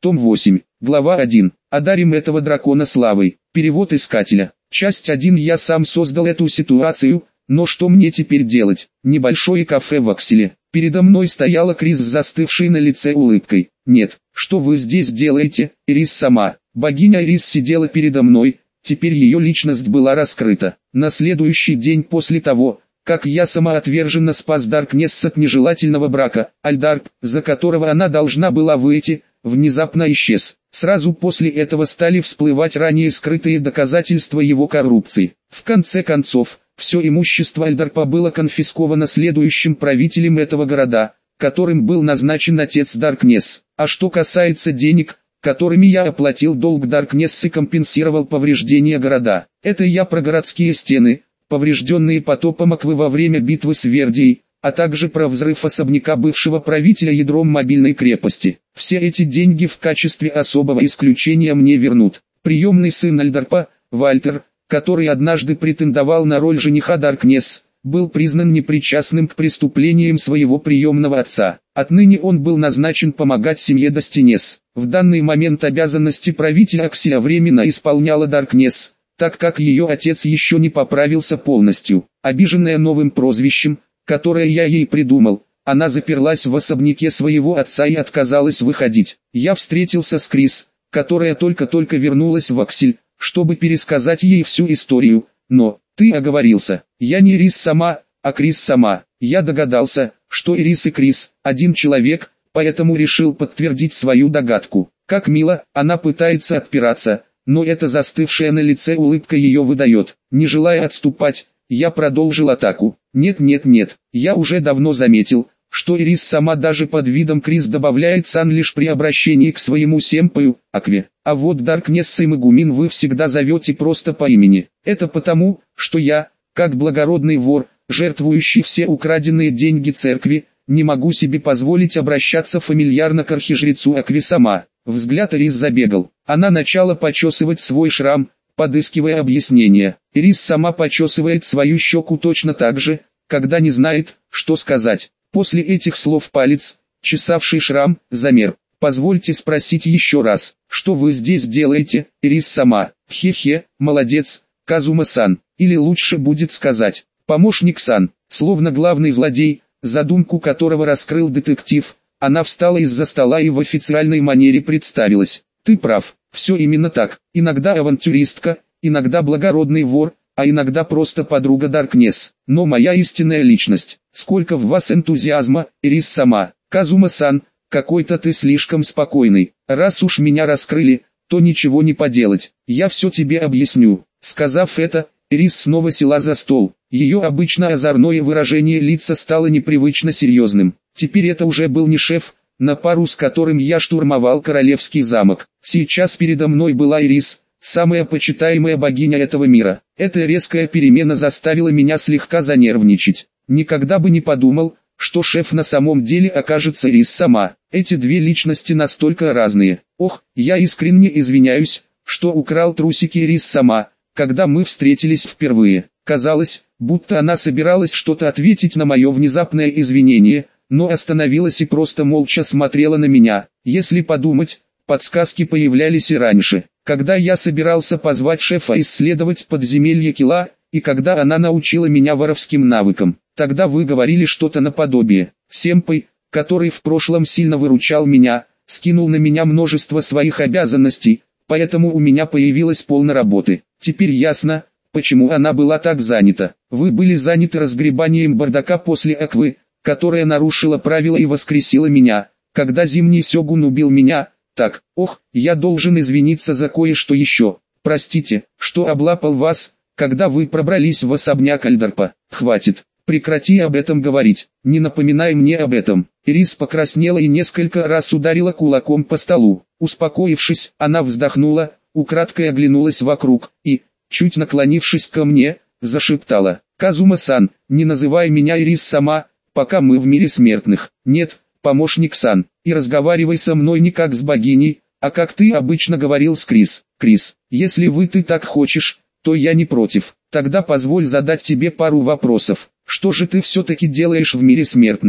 Том 8, глава 1. Одарим этого дракона славой. Перевод искателя. Часть 1. Я сам создал эту ситуацию, но что мне теперь делать? Небольшое кафе в Акселе. Передо мной стояла Крис с застывшей на лице улыбкой. Нет, что вы здесь делаете, Ирис сама? Богиня Ирис сидела передо мной, теперь ее личность была раскрыта. На следующий день после того, как я самоотверженно спас Даркнесс от нежелательного брака, Альдарк, за которого она должна была выйти, внезапно исчез. Сразу после этого стали всплывать ранее скрытые доказательства его коррупции. В конце концов, все имущество Альдарпа было конфисковано следующим правителем этого города, которым был назначен отец Даркнесс. А что касается денег, которыми я оплатил долг Даркнесс и компенсировал повреждения города, это я про городские стены, поврежденные потопом Аквы во время битвы с Вердией, а также про взрыв особняка бывшего правителя ядром мобильной крепости. Все эти деньги в качестве особого исключения мне вернут. Приемный сын Альдарпа, Вальтер, который однажды претендовал на роль жениха Даркнесс, был признан непричастным к преступлениям своего приемного отца. Отныне он был назначен помогать семье Достинес. В данный момент обязанности правителя Акселя временно исполняла Даркнесс, так как ее отец еще не поправился полностью. Обиженная новым прозвищем, которое я ей придумал, она заперлась в особняке своего отца и отказалась выходить. Я встретился с Крис, которая только-только вернулась в Аксель, чтобы пересказать ей всю историю, но ты оговорился. Я не Ирис сама, а Крис сама. Я догадался, что Ирис и Крис – один человек, поэтому решил подтвердить свою догадку. Как мило, она пытается отпираться, но эта застывшая на лице улыбка ее выдает. Не желая отступать, я продолжил атаку. Нет, я уже давно заметил, что Ирис сама даже под видом Крис добавляет сан лишь при обращении к своему семпаю, Акве. А вот Даркнесс и Магумин вы всегда зовете просто по имени. Это потому, что я, как благородный вор, жертвующий все украденные деньги церкви, не могу себе позволить обращаться фамильярно к архижрецу Акве сама. Взгляд Ирис забегал. Она начала почесывать свой шрам, подыскивая объяснение. Ирис сама почесывает свою щеку точно так же, когда не знает, что сказать. После этих слов палец, чесавший шрам, замер. Позвольте спросить еще раз, что вы здесь делаете, Ирис сама? Хе-хе, молодец, Казума-сан. Или лучше будет сказать, помощник-сан. Словно главный злодей, задумку которого раскрыл детектив, она встала из-за стола и в официальной манере представилась. Ты прав, все именно так. Иногда авантюристка, иногда благородный вор, а иногда просто подруга Даркнесс. Но моя истинная личность. Сколько в вас энтузиазма, Ирис сама. Казума-сан, какой-то ты слишком спокойный. Раз уж меня раскрыли, то ничего не поделать. Я все тебе объясню. Сказав это, Ирис снова села за стол. Ее обычно озорное выражение лица стало непривычно серьезным. Теперь это уже был не шеф, на пару с которым я штурмовал королевский замок. Сейчас передо мной была Ирис, самая почитаемая богиня этого мира. Эта резкая перемена заставила меня слегка занервничать. Никогда бы не подумал, что шеф на самом деле окажется Ирис сама. Эти две личности настолько разные. Ох, я искренне извиняюсь, что украл трусики Ирис сама, когда мы встретились впервые. Казалось, будто она собиралась что-то ответить на мое внезапное извинение, но остановилась и просто молча смотрела на меня. Если подумать, подсказки появлялись и раньше. Когда я собирался позвать шефа исследовать подземелье Кила, и когда она научила меня воровским навыкам, тогда вы говорили что-то наподобие. Сэмпай, который в прошлом сильно выручал меня, скинул на меня множество своих обязанностей, поэтому у меня появилась полно работы. Теперь ясно, почему она была так занята. Вы были заняты разгребанием бардака после Аквы, которая нарушила правила и воскресила меня, когда зимний сёгун убил меня. Так, я должен извиниться за кое-что еще. Простите, что облапал вас, когда вы пробрались в особняк Альдарпа. Хватит, прекрати об этом говорить, не напоминай мне об этом. Ирис покраснела и несколько раз ударила кулаком по столу. Успокоившись, она вздохнула, украдкой оглянулась вокруг и, чуть наклонившись ко мне, зашептала: «Казума-сан, не называй меня Ирис сама, пока мы в мире смертных. Нет, помощник-сан, и разговаривай со мной не как с богиней, а как ты обычно говорил с Крис. Крис, если ты так хочешь, то я не против. Тогда позволь задать тебе пару вопросов. Что же ты все-таки делаешь в мире смертных?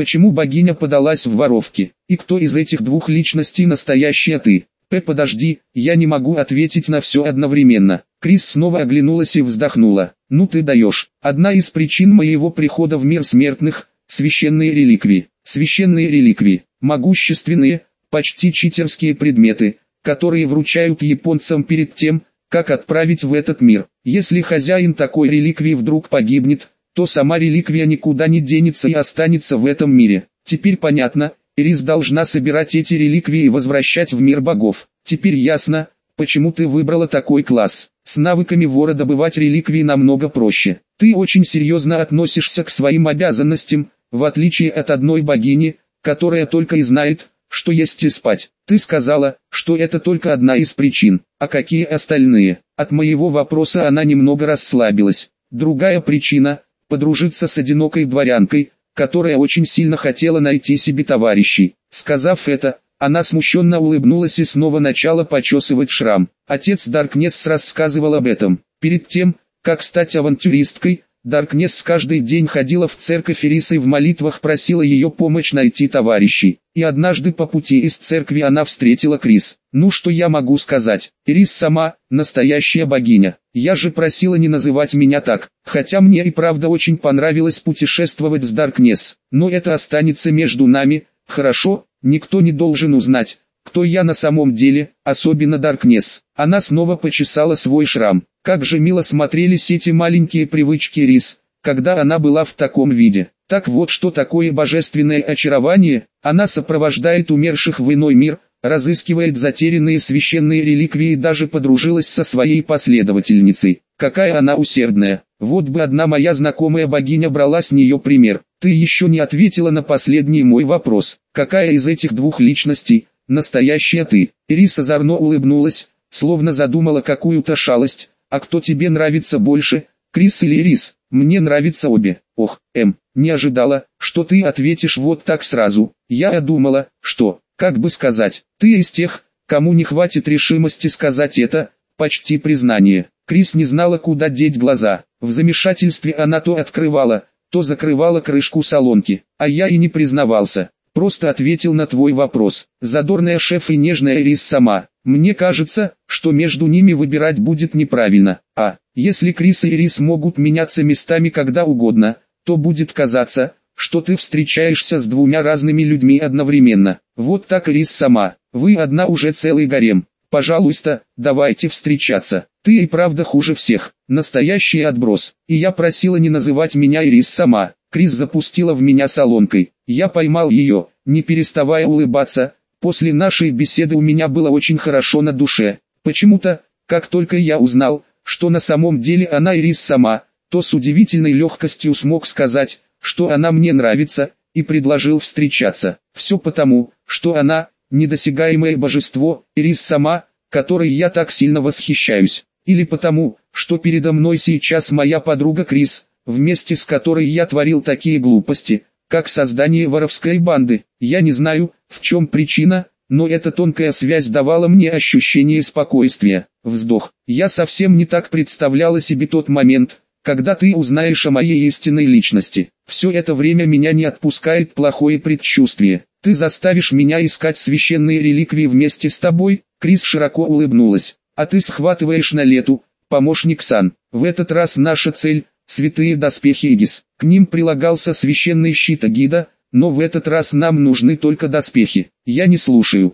Почему богиня подалась в воровки? И кто из этих двух личностей настоящая ты? Подожди, я не могу ответить на все одновременно. Крис снова оглянулась и вздохнула. Ну ты даешь. Одна из причин моего прихода в мир смертных – священные реликвии. Священные реликвии, могущественные, почти читерские предметы, которые вручают японцам перед тем, как отправить в этот мир. Если хозяин такой реликвии вдруг погибнет, то сама реликвия никуда не денется и останется в этом мире. Теперь понятно, Ирис должна собирать эти реликвии и возвращать в мир богов. Теперь ясно, почему ты выбрала такой класс. С навыками вора добывать реликвии намного проще. Ты очень серьезно относишься к своим обязанностям, в отличие от одной богини, которая только и знает, что есть и спать. Ты сказала, что это только одна из причин, а какие остальные? От моего вопроса она немного расслабилась. Другая причина – подружиться с одинокой дворянкой, которая очень сильно хотела найти себе товарищей. Сказав это, она смущенно улыбнулась и снова начала почесывать шрам. Отец Даркнесс рассказывал об этом. Перед тем, как стать авантюристкой, Даркнесс каждый день ходила в церковь Ирис и в молитвах просила ее помочь найти товарищей. И однажды по пути из церкви она встретила Крис. Ну что я могу сказать? Ирис сама, настоящая богиня. Я же просила не называть меня так, хотя мне и правда очень понравилось путешествовать с Даркнесс. Но это останется между нами, хорошо? Никто не должен узнать, кто я на самом деле, особенно Даркнесс. Она снова почесала свой шрам. Как же мило смотрелись эти маленькие привычки Рис, когда она была в таком виде. Так вот что такое божественное очарование, она сопровождает умерших в иной мир, разыскивает затерянные священные реликвии и даже подружилась со своей последовательницей. Какая она усердная. Вот бы одна моя знакомая богиня брала с нее пример. Ты еще не ответила на последний мой вопрос. Какая из этих двух личностей, настоящая ты? Ирис озорно улыбнулась, словно задумала какую-то шалость. А кто тебе нравится больше, Крис или Ирис? Мне нравятся обе. Ох, не ожидала, что ты ответишь вот так сразу. Я думала, что, как бы сказать, ты из тех, кому не хватит решимости сказать это, почти признание. Крис не знала, куда деть глаза. В замешательстве она то открывала, то закрывала крышку солонки. А я и не признавался. Просто ответил на твой вопрос. Задорная шеф и нежная Ирис сама. Мне кажется, что между ними выбирать будет неправильно. А если Крис и Ирис могут меняться местами когда угодно, то будет казаться, что ты встречаешься с двумя разными людьми одновременно. Вот так Ирис сама. Вы одна уже целый гарем. Пожалуйста, давайте встречаться. Ты и правда хуже всех. Настоящий отброс. И я просила не называть меня Ирис сама. Крис запустила в меня солонкой. Я поймал ее, не переставая улыбаться. После нашей беседы у меня было очень хорошо на душе. Почему-то, как только я узнал, что на самом деле она Ирис сама, то с удивительной легкостью смог сказать, что она мне нравится, и предложил встречаться. Все потому, что она, недосягаемое божество, Ирис сама, которой я так сильно восхищаюсь. Или потому, что передо мной сейчас моя подруга Крис, вместе с которой я творил такие глупости, как создание воровской банды. Я не знаю, в чем причина, но эта тонкая связь давала мне ощущение спокойствия. Вздох. Я совсем не так представляла себе тот момент, когда ты узнаешь о моей истинной личности. Все это время меня не отпускает плохое предчувствие. Ты заставишь меня искать священные реликвии вместе с тобой? Крис широко улыбнулась. А ты схватываешь на лету, помощник Сан. В этот раз наша цель – святые доспехи Игис. К ним прилагался священный щит Агида, но в этот раз нам нужны только доспехи. Я не слушаю.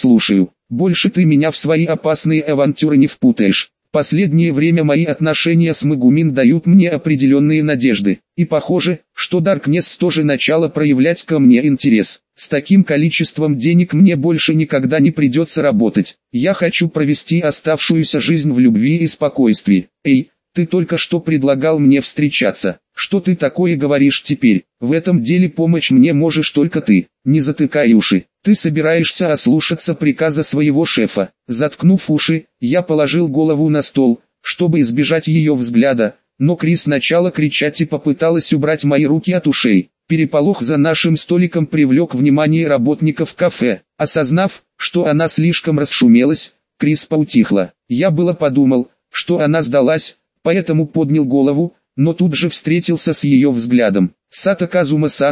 Больше ты меня в свои опасные авантюры не впутаешь. Последнее время мои отношения с Магумин дают мне определенные надежды. И похоже, что Даркнесс тоже начала проявлять ко мне интерес. С таким количеством денег мне больше никогда не придется работать. Я хочу провести оставшуюся жизнь в любви и спокойствии. Эй, ты только что предлагал мне встречаться. Что ты такое говоришь теперь? В этом деле помочь мне можешь только ты. Не затыкай уши. Ты собираешься ослушаться приказа своего шефа. Заткнув уши, я положил голову на стол, чтобы избежать ее взгляда, но Крис начала кричать и попыталась убрать мои руки от ушей. Переполох за нашим столиком привлек внимание работников кафе. Осознав, что она слишком расшумелась, Крис поутихла. Я было подумал, что она сдалась, поэтому поднял голову, но тут же встретился с ее взглядом. «Сато Казума-сан», —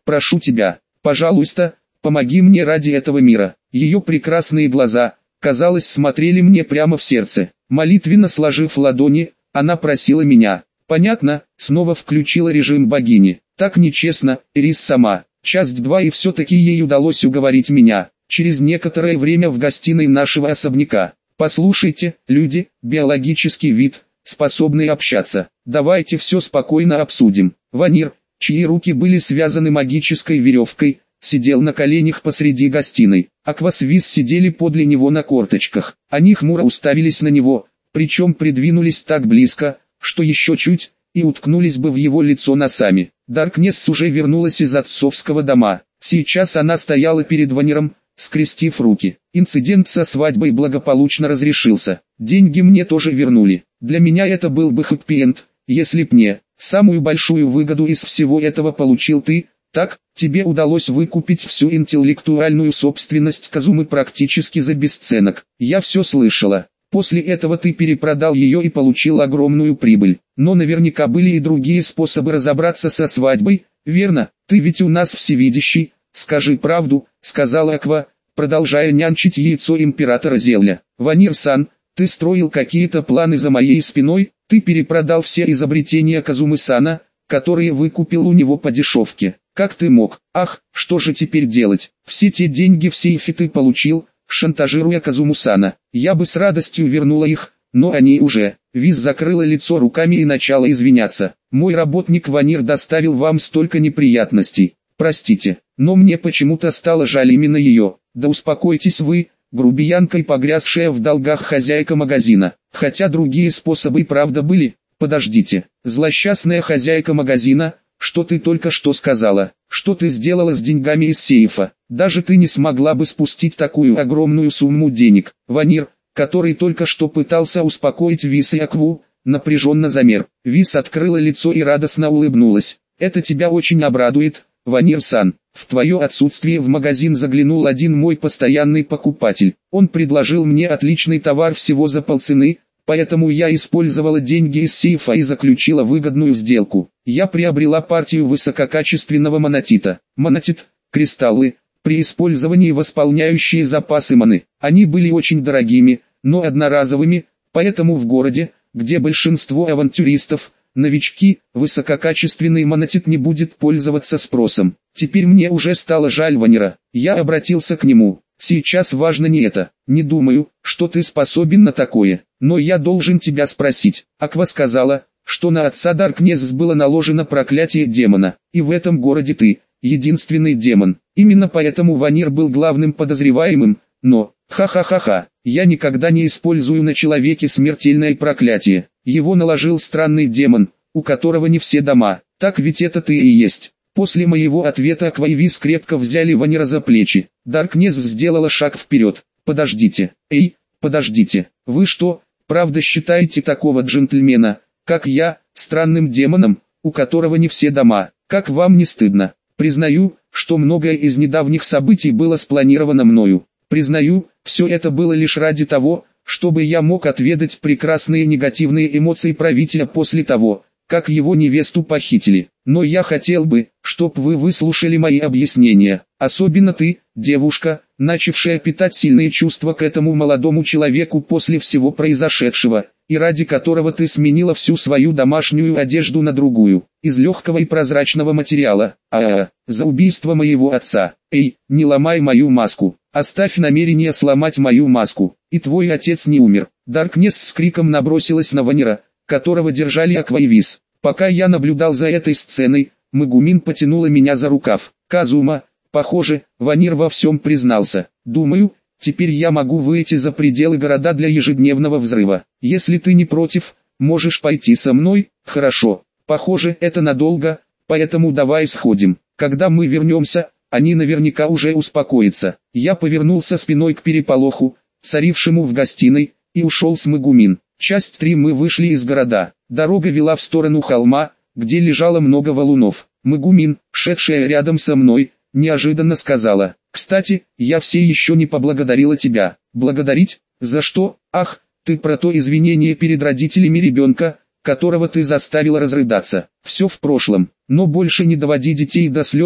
прошу тебя, пожалуйста, помоги мне ради этого мира». Ее прекрасные глаза, казалось, смотрели мне прямо в сердце. Молитвенно сложив ладони, она просила меня. Понятно, снова включила режим богини. Так нечестно, Ирис сама. Часть 2, и все-таки ей удалось уговорить меня. Через некоторое время в гостиной нашего особняка. «Послушайте, люди, биологический вид, способный общаться. Давайте все спокойно обсудим». Ванир, чьи руки были связаны магической веревкой, сидел на коленях посреди гостиной. Аква с Виз сидели подле него на корточках. Они хмуро уставились на него, причем придвинулись так близко, что еще чуть, и уткнулись бы в его лицо носами. Даркнесс уже вернулась из отцовского дома. Сейчас она стояла перед Ваниром, скрестив руки. Инцидент со свадьбой благополучно разрешился. Деньги мне тоже вернули. Для меня это был бы хэппи-энд, если б не. Самую большую выгоду из всего этого получил ты. Так, тебе удалось выкупить всю интеллектуальную собственность Казумы практически за бесценок. Я все слышала. После этого ты перепродал ее и получил огромную прибыль. Но наверняка были и другие способы разобраться со свадьбой, верно? Ты ведь у нас всевидящий, скажи правду, сказала Аква, продолжая нянчить яйцо императора Зелля. Ванир-сан, ты строил какие-то планы за моей спиной, ты перепродал все изобретения Казумы-сана, которые выкупил у него по дешевке. Как ты мог? Ах, что же теперь делать? Все те деньги в сейфе ты получил, шантажируя Казуму-сана. Я бы с радостью вернула их, но они уже. Виз закрыла лицо руками и начала извиняться. Мой работник Ванир доставил вам столько неприятностей. Простите, но мне почему-то стало жаль именно ее. Да успокойтесь вы, грубиянка и погрязшая в долгах хозяйка магазина. Хотя другие способы и правда были. Подождите, злосчастная хозяйка магазина, что ты только что сказала? Что ты сделала с деньгами из сейфа? Даже ты не смогла бы спустить такую огромную сумму денег. Ванир, который только что пытался успокоить Вис и Акву, напряженно замер. Вис открыла лицо и радостно улыбнулась. Это тебя очень обрадует, Ванир-сан. В твое отсутствие в магазин заглянул один мой постоянный покупатель. Он предложил мне отличный товар всего за полцены, поэтому я использовала деньги из сейфа и заключила выгодную сделку. Я приобрела партию высококачественного монатита. Монатит – кристаллы, при использовании восполняющие запасы маны. Они были очень дорогими, но одноразовыми, поэтому в городе, где большинство авантюристов – новички, высококачественный монатит не будет пользоваться спросом. Теперь мне уже стало жаль Ванира. Я обратился к нему. Сейчас важно не это. Не думаю, что ты способен на такое. Но я должен тебя спросить. Аква сказала, что на отца Даркнесс было наложено проклятие демона. И в этом городе ты – единственный демон. Именно поэтому Ванир был главным подозреваемым. Но, ха-ха-ха-ха, я никогда не использую на человеке смертельное проклятие. Его наложил странный демон, у которого не все дома. Так ведь это ты и есть. После моего ответа Аква и Вис крепко взяли Ванира за плечи. Даркнесс сделала шаг вперед. Подождите, подождите. Вы что, правда считаете такого джентльмена, как я, странным демоном, у которого не все дома? Как вам не стыдно? Признаю, что многое из недавних событий было спланировано мною. Признаю, все это было лишь ради того, чтобы я мог отведать прекрасные негативные эмоции правителя после того, как его невесту похитили. Но я хотел бы, чтоб вы выслушали мои объяснения. Особенно ты, девушка, начавшая питать сильные чувства к этому молодому человеку после всего произошедшего, и ради которого ты сменила всю свою домашнюю одежду на другую, из легкого и прозрачного материала. За убийство моего отца. Эй, не ломай мою маску. Оставь намерение сломать мою маску. И твой отец не умер. Даркнесс с криком набросилась на Ванира, которого держали Аква и Вис. Пока я наблюдал за этой сценой, Магумин потянула меня за рукав. Казума, похоже, Ванир во всем признался. Думаю, теперь я могу выйти за пределы города для ежедневного взрыва. Если ты не против, можешь пойти со мной. Хорошо. Похоже, это надолго, поэтому давай сходим. Когда мы вернемся, они наверняка уже успокоятся. Я повернулся спиной к переполоху, царившему в гостиной, и ушел с Магумин. Часть 3. Мы вышли из города. Дорога вела в сторону холма, где лежало много валунов. Магумин, шедшая рядом со мной, неожиданно сказала: «Кстати, я все еще не поблагодарила тебя». «Благодарить? За что? Ах, ты про то извинение перед родителями ребенка, которого ты заставила разрыдаться. Все в прошлом, но больше не доводи детей до слез,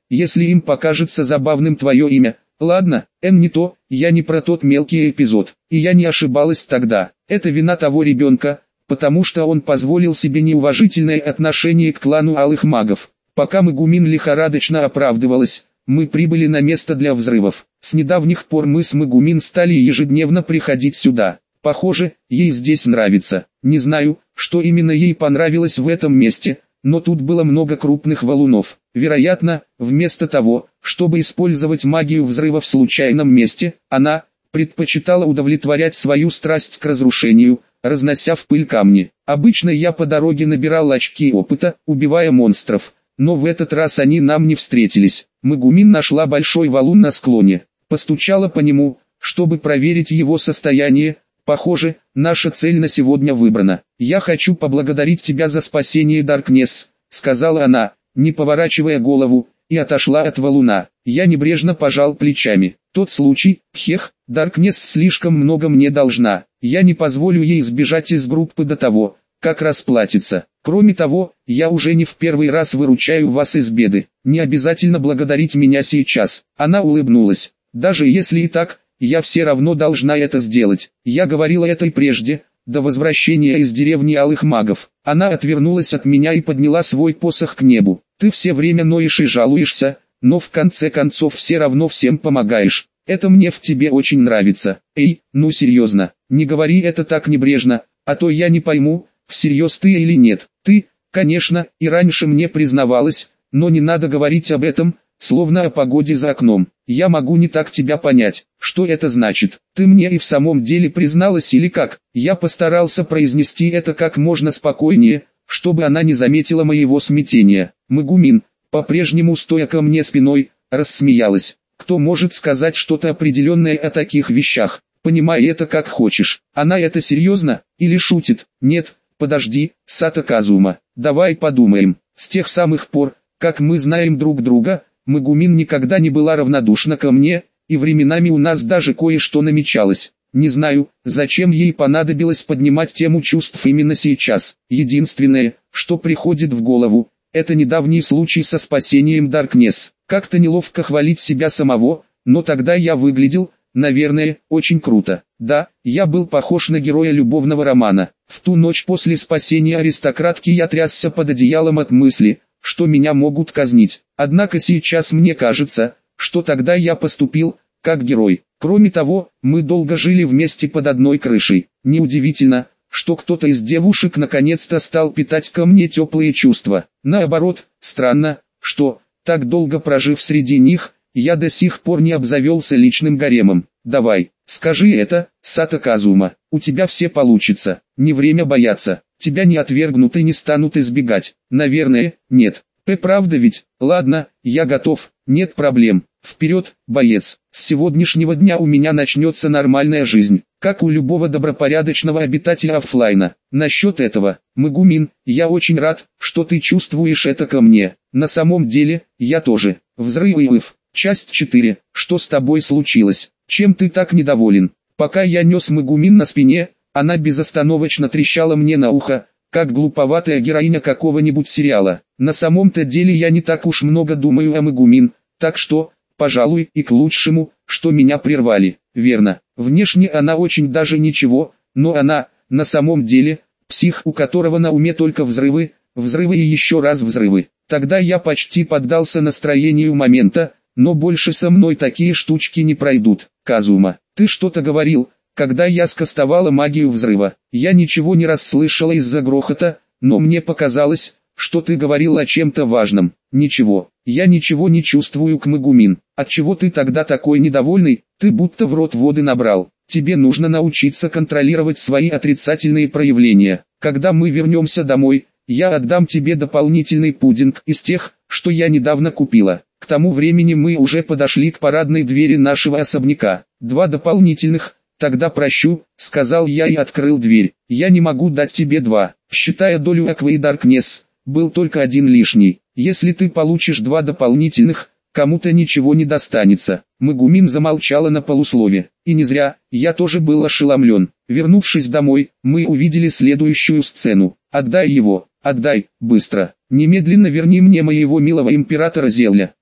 если им покажется забавным твое имя. Ладно, не то, я не про тот мелкий эпизод, и я не ошибалась тогда. Это вина того ребенка, потому что он позволил себе неуважительное отношение к клану Алых Магов. Пока Мегумин лихорадочно оправдывалась, мы прибыли на место для взрывов. С недавних пор мы с Мегумин стали ежедневно приходить сюда. Похоже, ей здесь нравится. Не знаю, что именно ей понравилось в этом месте, но тут было много крупных валунов. Вероятно, вместо того, чтобы использовать магию взрыва в случайном месте, она предпочитала удовлетворять свою страсть к разрушению, разнося в пыль камни. Обычно я по дороге набирал очки опыта, убивая монстров, но в этот раз они нам не встретились. Мегумин нашла большой валун на склоне, постучала по нему, чтобы проверить его состояние. Похоже, наша цель на сегодня выбрана. «Я хочу поблагодарить тебя за спасение, Даркнесс», — сказала она, не поворачивая голову, и отошла от валуна. Я небрежно пожал плечами. Тот случай, Даркнесс слишком много мне должна. Я не позволю ей сбежать из группы до того, как расплатится. Кроме того, я уже не в первый раз выручаю вас из беды. Не обязательно благодарить меня сейчас. Она улыбнулась. Даже если и так, я все равно должна это сделать. Я говорила это и прежде, до возвращения из деревни Алых Магов. Она отвернулась от меня и подняла свой посох к небу. Ты все время ноешь и жалуешься, но в конце концов все равно всем помогаешь. Это мне в тебе очень нравится. Эй, ну серьезно, не говори это так небрежно, а то я не пойму, всерьез ты или нет. Ты, конечно, и раньше мне признавалась, но не надо говорить об этом, словно о погоде за окном. Я могу не так тебя понять. Что это значит? Ты мне и в самом деле призналась или как? Я постарался произнести это как можно спокойнее, чтобы она не заметила моего смятения. Мегумин, по-прежнему стоя ко мне спиной, рассмеялась. Кто может сказать что-то определенное о таких вещах? Понимай это как хочешь. Она это серьезно или шутит? Нет, подожди, Сато Казума. Давай подумаем. С тех самых пор, как мы знаем друг друга, Мегумин никогда не была равнодушна ко мне, и временами у нас даже кое-что намечалось. Не знаю, зачем ей понадобилось поднимать тему чувств именно сейчас. Единственное, что приходит в голову, это недавний случай со спасением Даркнесс. Как-то неловко хвалить себя самого, но тогда я выглядел, наверное, очень круто. Да, я был похож на героя любовного романа. В ту ночь после спасения аристократки я трясся под одеялом от мысли, что меня могут казнить. Однако сейчас мне кажется, что тогда я поступил, как герой. Кроме того, мы долго жили вместе под одной крышей. Неудивительно, что кто-то из девушек наконец-то стал питать ко мне теплые чувства. Наоборот, странно, что, так долго прожив среди них, я до сих пор не обзавелся личным гаремом. Давай, скажи это, Сато Казума, у тебя все получится, не время бояться, тебя не отвергнут и не станут избегать. Наверное, нет. Правда ведь? Ладно, я готов, нет проблем. Вперед, боец, с сегодняшнего дня у меня начнется нормальная жизнь, как у любого добропорядочного обитателя оффлайна. Насчет этого, Мегумин, я очень рад, что ты чувствуешь это ко мне. На самом деле, я тоже. Взрывы. Часть 4. Что с тобой случилось? Чем ты так недоволен? Пока я нес Мегумин на спине, она безостановочно трещала мне на ухо, как глуповатая героиня какого-нибудь сериала. На самом-то деле я не так уж много думаю о Мегумин, так что, пожалуй, и к лучшему, что меня прервали. Верно, внешне она очень даже ничего, но она, на самом деле, псих, у которого на уме только взрывы, взрывы и еще раз взрывы. Тогда я почти поддался настроению момента, но больше со мной такие штучки не пройдут. Казума, ты что-то говорил, когда я скастовала магию взрыва. Я ничего не расслышала из-за грохота, но мне показалось, что ты говорил о чем-то важном. Ничего, я ничего не чувствую к Мегумин. Отчего ты тогда такой недовольный? Ты будто в рот воды набрал. Тебе нужно научиться контролировать свои отрицательные проявления. Когда мы вернемся домой, я отдам тебе дополнительный пудинг из тех, что я недавно купила. К тому времени мы уже подошли к парадной двери нашего особняка. 2 дополнительных. Тогда прощу, сказал я и открыл дверь. Я не могу дать тебе 2, считая долю Аквы и Даркнесс, был только 1 лишний. Если ты получишь 2 дополнительных, кому-то ничего не достанется. Мегумин замолчала на полуслове. И не зря, я тоже был ошеломлен. Вернувшись домой, мы увидели следующую сцену. Отдай его, отдай, быстро. Немедленно верни мне моего милого императора Зелля. Ай,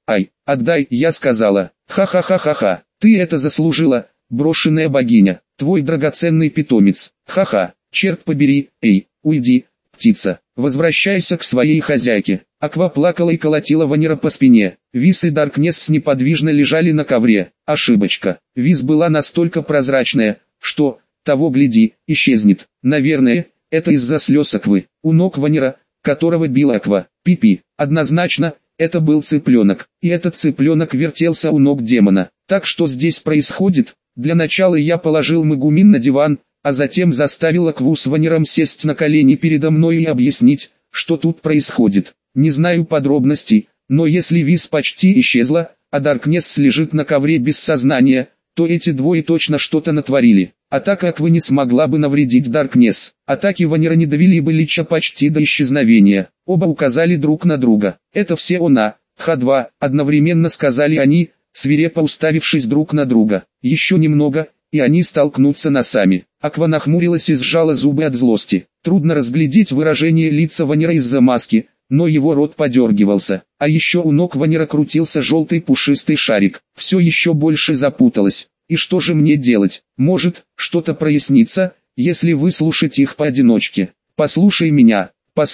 отдай, я сказала. Ха-ха-ха-ха-ха, ты это заслужила, брошенная богиня, твой драгоценный питомец. Ха-ха, черт побери, эй, уйди, птица, возвращайся к своей хозяйке. Аква плакала и колотила Ванера по спине. Виз и Даркнесс неподвижно лежали на ковре. Ошибочка. Виз была настолько прозрачная, что, того гляди, исчезнет. Наверное, это из-за слез Аквы. У ног Ванера, которого била Аква. Пипи. Однозначно, это был цыпленок. И этот цыпленок вертелся у ног демона. Так что здесь происходит? Для начала я положил Мегумин на диван, а затем заставил Акву с Ванером сесть на колени передо мной и объяснить, что тут происходит. Не знаю подробностей, но если Виз почти исчезла, а Даркнесс лежит на ковре без сознания, то эти двое точно что-то натворили. Атака Аквы не смогла бы навредить Даркнесс. Атаки Ванера не довели бы Лича почти до исчезновения. Оба указали друг на друга. Это все она, Х2, одновременно сказали они, свирепо уставившись друг на друга. Еще немного, и они столкнутся носами. Аква нахмурилась и сжала зубы от злости. Трудно разглядеть выражение лица Ванера из-за маски, но его рот подергивался, а еще у ног Ванера крутился желтый пушистый шарик. Все еще больше запуталось. И что же мне делать? Может, что-то прояснится, если выслушать их поодиночке. Послушай меня,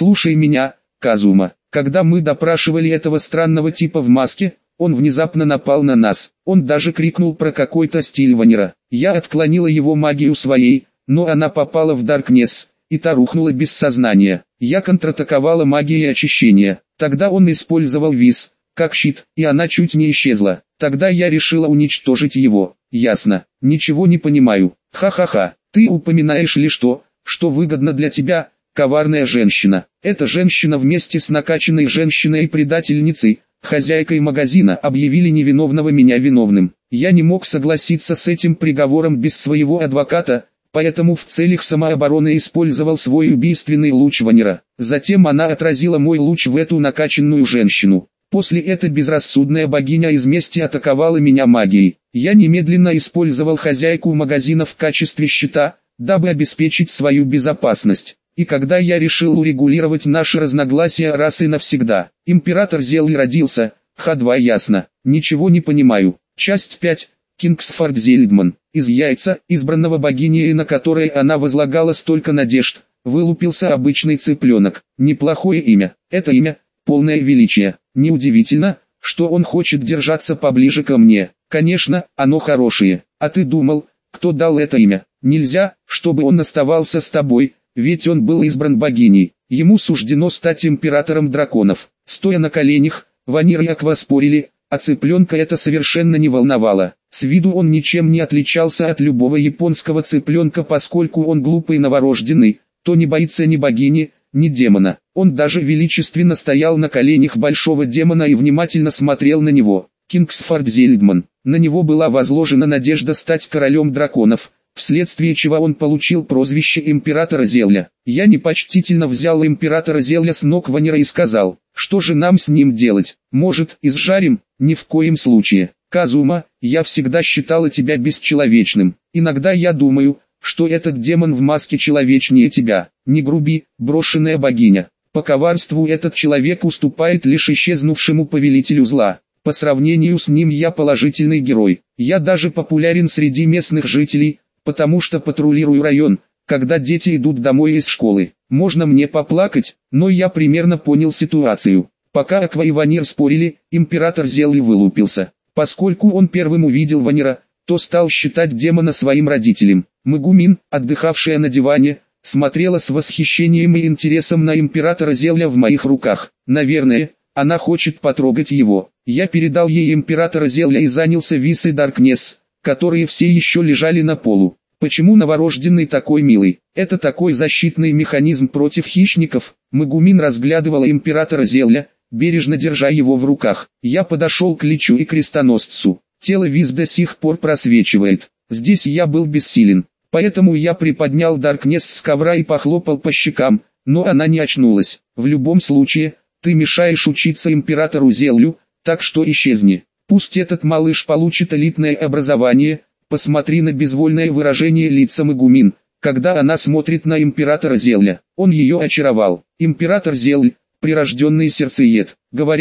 Казума. Когда мы допрашивали этого странного типа в маске, он внезапно напал на нас. Он даже крикнул про какой-то стиль Ванера. Я отклонила его магию своей, но она попала в Даркнесс, и та рухнула без сознания. Я контратаковала магией очищения. Тогда он использовал Виз, как щит, и она чуть не исчезла. Тогда я решила уничтожить его. Ясно. Ничего не понимаю. Ха-ха-ха. Ты упоминаешь ли что выгодно для тебя, коварная женщина. Эта женщина вместе с накачанной женщиной и предательницей, хозяйкой магазина, объявили невиновного меня виновным. Я не мог согласиться с этим приговором без своего адвоката, поэтому в целях самообороны использовал свой убийственный луч Ванера. Затем она отразила мой луч в эту накачанную женщину. После эта безрассудная богиня из мести атаковала меня магией. Я немедленно использовал хозяйку магазина в качестве щита, дабы обеспечить свою безопасность. И когда я решил урегулировать наши разногласия раз и навсегда, император Зелли родился. Х2 ясно. Ничего не понимаю. Часть 5. Кингсфорд Зельдман. Из яйца, избранного богиней, на которое она возлагала столько надежд, вылупился обычный цыпленок. Неплохое имя. Это имя – полное величие. Неудивительно, что он хочет держаться поближе ко мне. Конечно, оно хорошее. А ты думал, кто дал это имя? Нельзя, чтобы он оставался с тобой, ведь он был избран богиней. Ему суждено стать императором драконов. Стоя на коленях, Ванер и Аква спорили, а цыпленка это совершенно не волновало. С виду он ничем не отличался от любого японского цыпленка, поскольку он глупый новорожденный, то не боится ни богини, ни демона. Он даже величественно стоял на коленях большого демона и внимательно смотрел на него. Кингсфорд Зельдман. На него была возложена надежда стать королем драконов, вследствие чего он получил прозвище императора Зелля. Я непочтительно взял императора Зелля с ног Ванера и сказал, что же нам с ним делать? Может, изжарим? Ни в коем случае. Казума, я всегда считала тебя бесчеловечным. Иногда я думаю, что этот демон в маске человечнее тебя. Не груби, брошенная богиня. По коварству этот человек уступает лишь исчезнувшему повелителю зла. По сравнению с ним я положительный герой. Я даже популярен среди местных жителей, потому что патрулирую район, когда дети идут домой из школы. Можно мне поплакать, но я примерно понял ситуацию. Пока Аква и Ванер спорили, император Зелли вылупился. Поскольку он первым увидел Ванера, то стал считать демона своим родителем. Мегумин, отдыхавшая на диване, смотрела с восхищением и интересом на императора Зелля в моих руках. Наверное, она хочет потрогать его. Я передал ей императора Зелля и занялся Виз и Даркнесс, которые все еще лежали на полу. Почему новорожденный такой милый? Это такой защитный механизм против хищников. Мегумин разглядывала императора Зелля, бережно держа его в руках. Я подошел к Личу и крестоносцу. Тело Виз до сих пор просвечивает. Здесь я был бессилен. Поэтому я приподнял Даркнесс с ковра и похлопал по щекам, но она не очнулась. В любом случае, ты мешаешь учиться императору Зеллю, так что исчезни. Пусть этот малыш получит элитное образование. Посмотри на безвольное выражение лица Мегумин, когда она смотрит на императора Зелля. Он ее очаровал. Император Зелль, прирожденный сердцеед. Говорят,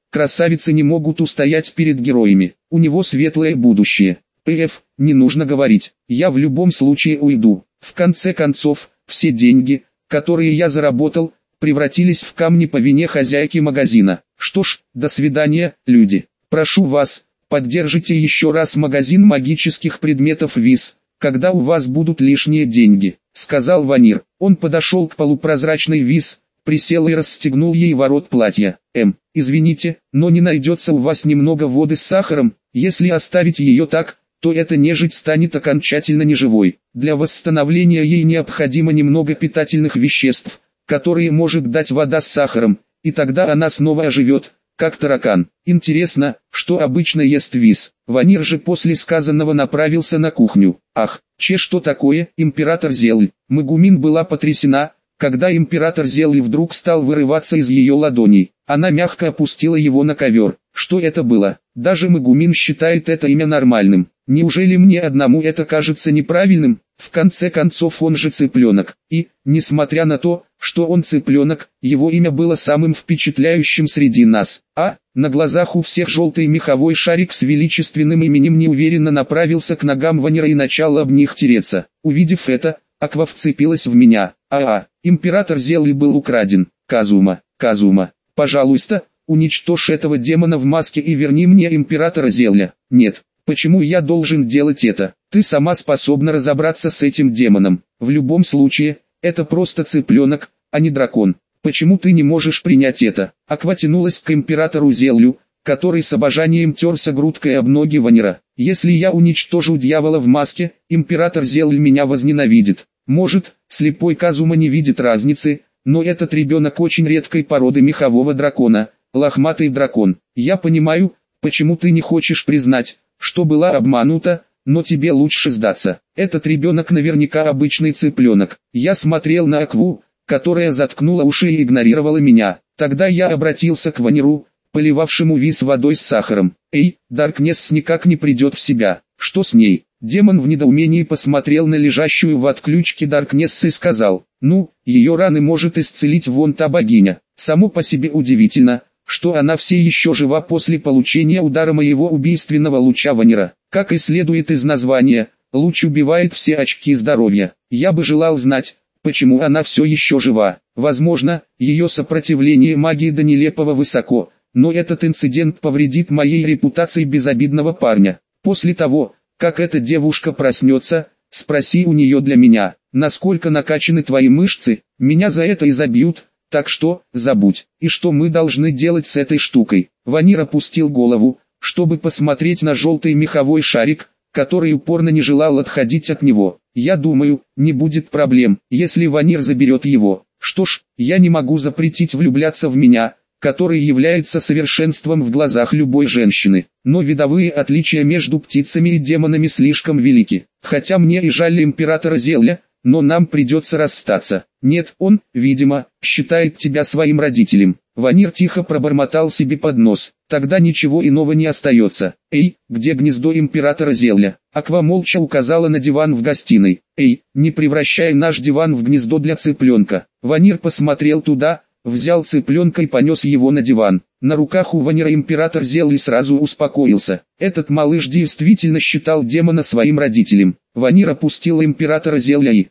Красавицы не могут устоять перед героями. У него светлое будущее. Не нужно говорить. Я в любом случае уйду. В конце концов, все деньги, которые я заработал, превратились в камни по вине хозяйки магазина. Что ж, до свидания, люди. Прошу вас, поддержите еще раз магазин магических предметов ВИС, когда у вас будут лишние деньги, сказал Ванир. Он подошел к полупрозрачной ВИС, присел и расстегнул ей ворот платья. Извините, но не найдется у вас немного воды с сахаром? Если оставить ее так, то эта нежить станет окончательно неживой. Для восстановления ей необходимо немного питательных веществ, которые может дать вода с сахаром, и тогда она снова оживет, как таракан. Интересно, что обычно ест ВИС. Ванир же после сказанного направился на кухню. Ах, что такое, император Зелль? Мегумин была потрясена, когда император Зелль вдруг стал вырываться из ее ладоней. Она мягко опустила его на ковер. Что это было? Даже Мегумин считает это имя нормальным. Неужели мне одному это кажется неправильным? В конце концов он же цыпленок. И, несмотря на то, что он цыпленок, его имя было самым впечатляющим среди нас. На глазах у всех желтый меховой шарик с величественным именем неуверенно направился к ногам Ванира и начал об них тереться. Увидев это, Аква вцепилась в меня. Император Зеллы был украден. Казума, пожалуйста, уничтожь этого демона в маске и верни мне императора Зелля. Нет. Почему я должен делать это? Ты сама способна разобраться с этим демоном. В любом случае, это просто цыпленок, а не дракон. Почему ты не можешь принять это? Аква тянулась к императору Зеллю, который с обожанием терся грудкой об ноги Ванира. Если я уничтожу дьявола в маске, император Зелль меня возненавидит. Может, слепой Казума не видит разницы, но этот ребенок очень редкой породы мехового дракона, лохматый дракон. Я понимаю, почему ты не хочешь признать, что была обманута, но тебе лучше сдаться. Этот ребенок наверняка обычный цыпленок. Я смотрел на Акву, которая заткнула уши и игнорировала меня. Тогда я обратился к Ваниру, поливавшему ВИС водой с сахаром. Даркнесс никак не придет в себя. Что с ней? Демон в недоумении посмотрел на лежащую в отключке Даркнесс и сказал: ее раны может исцелить вон та богиня. Само по себе удивительно, что она все еще жива после получения удара моего убийственного луча Ванира. Как и следует из названия, луч убивает все очки здоровья. Я бы желал знать, почему она все еще жива. Возможно, ее сопротивление магии до нелепого высоко, но этот инцидент повредит моей репутации безобидного парня. После того, как эта девушка проснется, спроси у нее для меня, насколько накачаны твои мышцы, меня за это изобьют. Так что, забудь. И что мы должны делать с этой штукой? Ванир опустил голову, чтобы посмотреть на желтый меховой шарик, который упорно не желал отходить от него. Я думаю, не будет проблем, если Ванир заберет его. Что ж, я не могу запретить влюбляться в меня, который является совершенством в глазах любой женщины. Но видовые отличия между птицами и демонами слишком велики. Хотя мне и жаль императора Зелля, но нам придется расстаться. Нет, он, видимо, считает тебя своим родителем. Ванир тихо пробормотал себе под нос. Тогда ничего иного не остается. Где гнездо императора Зелля? Аква молча указала на диван в гостиной. Не превращай наш диван в гнездо для цыпленка. Ванир посмотрел туда, взял цыпленка и понес его на диван. На руках у Ванира император Зелли сразу успокоился. Этот малыш действительно считал демона своим родителем. Ванир опустил императора Зелля и,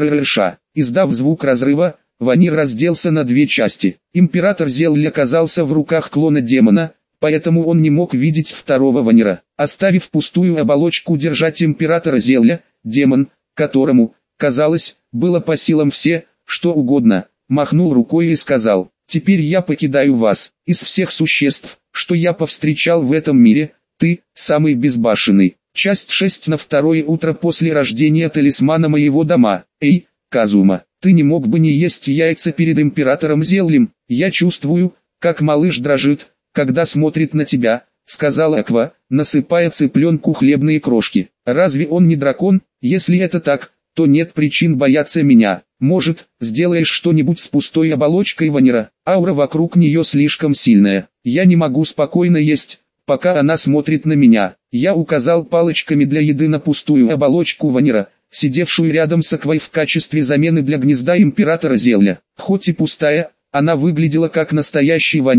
издав звук разрыва, Ванир разделся на две части. Император Зелль оказался в руках клона демона, поэтому он не мог видеть второго Ванира. Оставив пустую оболочку держать императора Зелля, демон, которому, казалось, было по силам все, что угодно, махнул рукой и сказал: «Теперь я покидаю вас. Из всех существ, что я повстречал в этом мире, ты – самый безбашенный». Часть 6 на второе утро после рождения талисмана моего дома. Казума, ты не мог бы не есть яйца перед императором Зеллем? Я чувствую, как малыш дрожит, когда смотрит на тебя, сказала Аква, насыпая цыпленку хлебные крошки. Разве он не дракон? Если это так, то нет причин бояться меня. Может, сделаешь что-нибудь с пустой оболочкой Ванира? Аура вокруг нее слишком сильная. Я не могу спокойно есть, пока она смотрит на меня. Я указал палочками для еды на пустую оболочку Ванира, сидевшую рядом с Аквой в качестве замены для гнезда императора Зелля. Хоть и пустая, она выглядела как настоящий Ванир,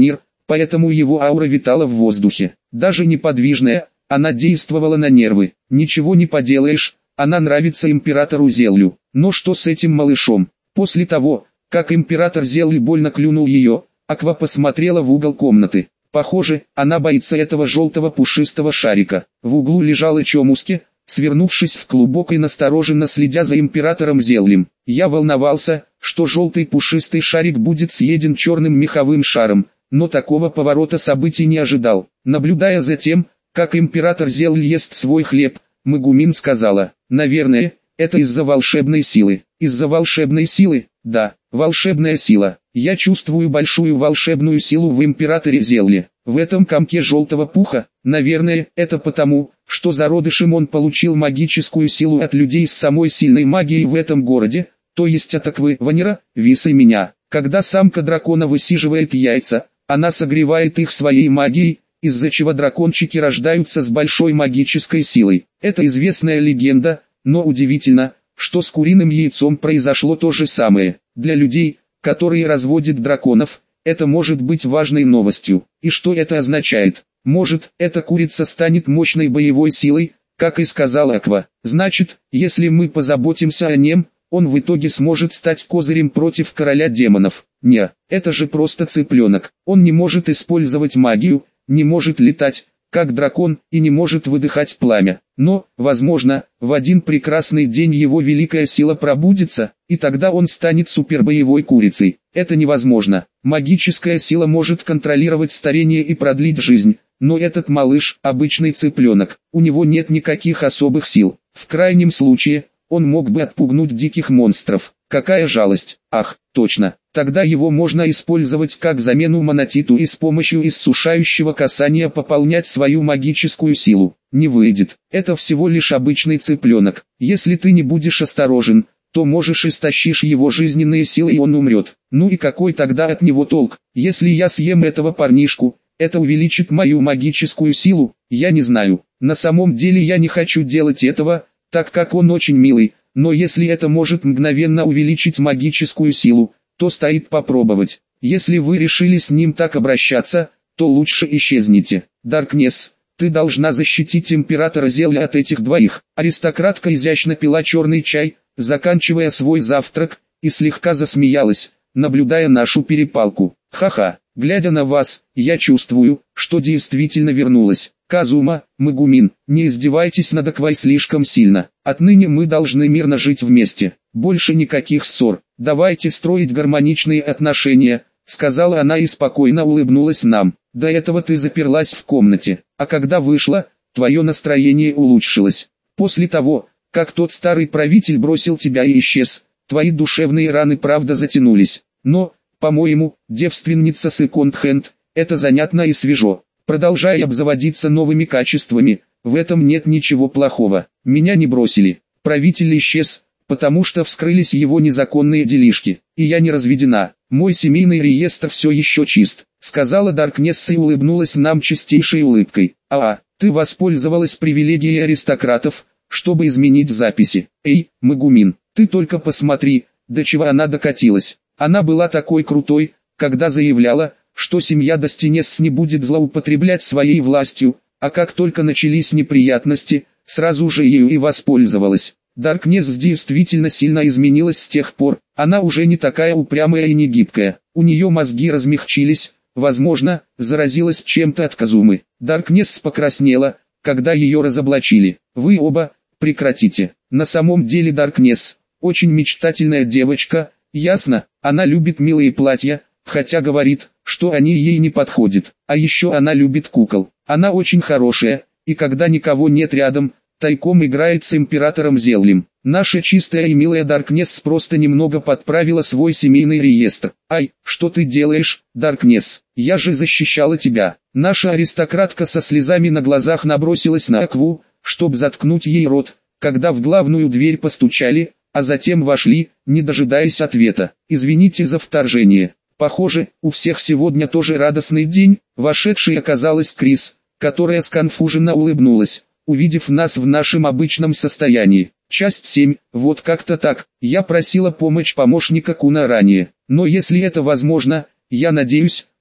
поэтому его аура витала в воздухе. Даже неподвижная, она действовала на нервы. Ничего не поделаешь, она нравится императору Зеллю. Но что с этим малышом? После того, как император Зелль больно клюнул ее, Аква посмотрела в угол комнаты. Похоже, она боится этого желтого пушистого шарика. В углу лежала Чомуски, свернувшись в клубок и настороженно следя за императором Зеллем. Я волновался, что желтый пушистый шарик будет съеден черным меховым шаром, но такого поворота событий не ожидал. Наблюдая за тем, как император Зелль ест свой хлеб, Мегумин сказала: «Наверное, это из-за волшебной силы». «Из-за волшебной силы?» «Да, волшебная сила. Я чувствую большую волшебную силу в императоре Зелле. В этом комке желтого пуха, наверное, это потому, что зародышем он получил магическую силу от людей с самой сильной магией в этом городе, то есть от Аквы, Ванера, Вис и меня. Когда самка дракона высиживает яйца, она согревает их своей магией, из-за чего дракончики рождаются с большой магической силой. Это известная легенда, но удивительно, что с куриным яйцом произошло то же самое. Для людей, которые разводят драконов, это может быть важной новостью. И что это означает? Может, эта курица станет мощной боевой силой, как и сказал Аква. Значит, если мы позаботимся о нем, он в итоге сможет стать козырем против короля демонов. Не, это же просто цыпленок. Он не может использовать магию, не может летать, как дракон, и не может выдыхать пламя. Но, возможно, в один прекрасный день его великая сила пробудится, и тогда он станет супербоевой курицей. Это невозможно. Магическая сила может контролировать старение и продлить жизнь, но этот малыш – обычный цыпленок, у него нет никаких особых сил. В крайнем случае, он мог бы отпугнуть диких монстров. Какая жалость. Ах, точно. Тогда его можно использовать как замену монотиту и с помощью иссушающего касания пополнять свою магическую силу. Не выйдет. Это всего лишь обычный цыпленок. Если ты не будешь осторожен, то можешь истощишь его жизненные силы и он умрет. Ну и какой тогда от него толк? Если я съем этого парнишку, это увеличит мою магическую силу? Я не знаю. На самом деле я не хочу делать этого, так как он очень милый. Но если это может мгновенно увеличить магическую силу, то стоит попробовать. Если вы решили с ним так обращаться, то лучше исчезните. Даркнесс, ты должна защитить императора Зелля от этих двоих. Аристократка изящно пила черный чай, заканчивая свой завтрак, и слегка засмеялась, наблюдая нашу перепалку. Ха-ха, глядя на вас, я чувствую, что действительно вернулась. Казума, Мегумин, не издевайтесь над Аквой слишком сильно. Отныне мы должны мирно жить вместе. Больше никаких ссор. Давайте строить гармоничные отношения, сказала она и спокойно улыбнулась нам. До этого ты заперлась в комнате, а когда вышла, твое настроение улучшилось. После того, как тот старый правитель бросил тебя и исчез, твои душевные раны правда затянулись. Но, по-моему, девственница секонд-хенд, это занятно и свежо. Продолжай обзаводиться новыми качествами, в этом нет ничего плохого. Меня не бросили, правитель исчез, потому что вскрылись его незаконные делишки, и я не разведена. Мой семейный реестр все еще чист, сказала Даркнесс и улыбнулась нам чистейшей улыбкой. Ты воспользовалась привилегией аристократов, чтобы изменить записи. Эй, Мегумин, ты только посмотри, до чего она докатилась. Она была такой крутой, когда заявляла, что семья Достинесс не будет злоупотреблять своей властью, а как только начались неприятности, сразу же ею и воспользовалась. Даркнесс действительно сильно изменилась с тех пор, она уже не такая упрямая и не гибкая, у нее мозги размягчились, возможно, заразилась чем-то от Казумы. Даркнесс покраснела, когда ее разоблачили. Вы оба, прекратите. На самом деле Даркнесс, очень мечтательная девочка, ясно, она любит милые платья, хотя говорит, что они ей не подходят. А еще она любит кукол. Она очень хорошая, и когда никого нет рядом, тайком играет с императором Зеллем. Наша чистая и милая Даркнесс просто немного подправила свой семейный реестр. Ай, что ты делаешь, Даркнесс? Я же защищала тебя. Наша аристократка со слезами на глазах набросилась на Акву, чтобы заткнуть ей рот, когда в главную дверь постучали, а затем вошли, не дожидаясь ответа. Извините за вторжение. Похоже, у всех сегодня тоже радостный день. Вошедшей оказалась Крис, которая сконфуженно улыбнулась, увидев нас в нашем обычном состоянии. Часть 7, вот как-то так. Я просила помощь помощника Куна ранее, но если это возможно, я надеюсь,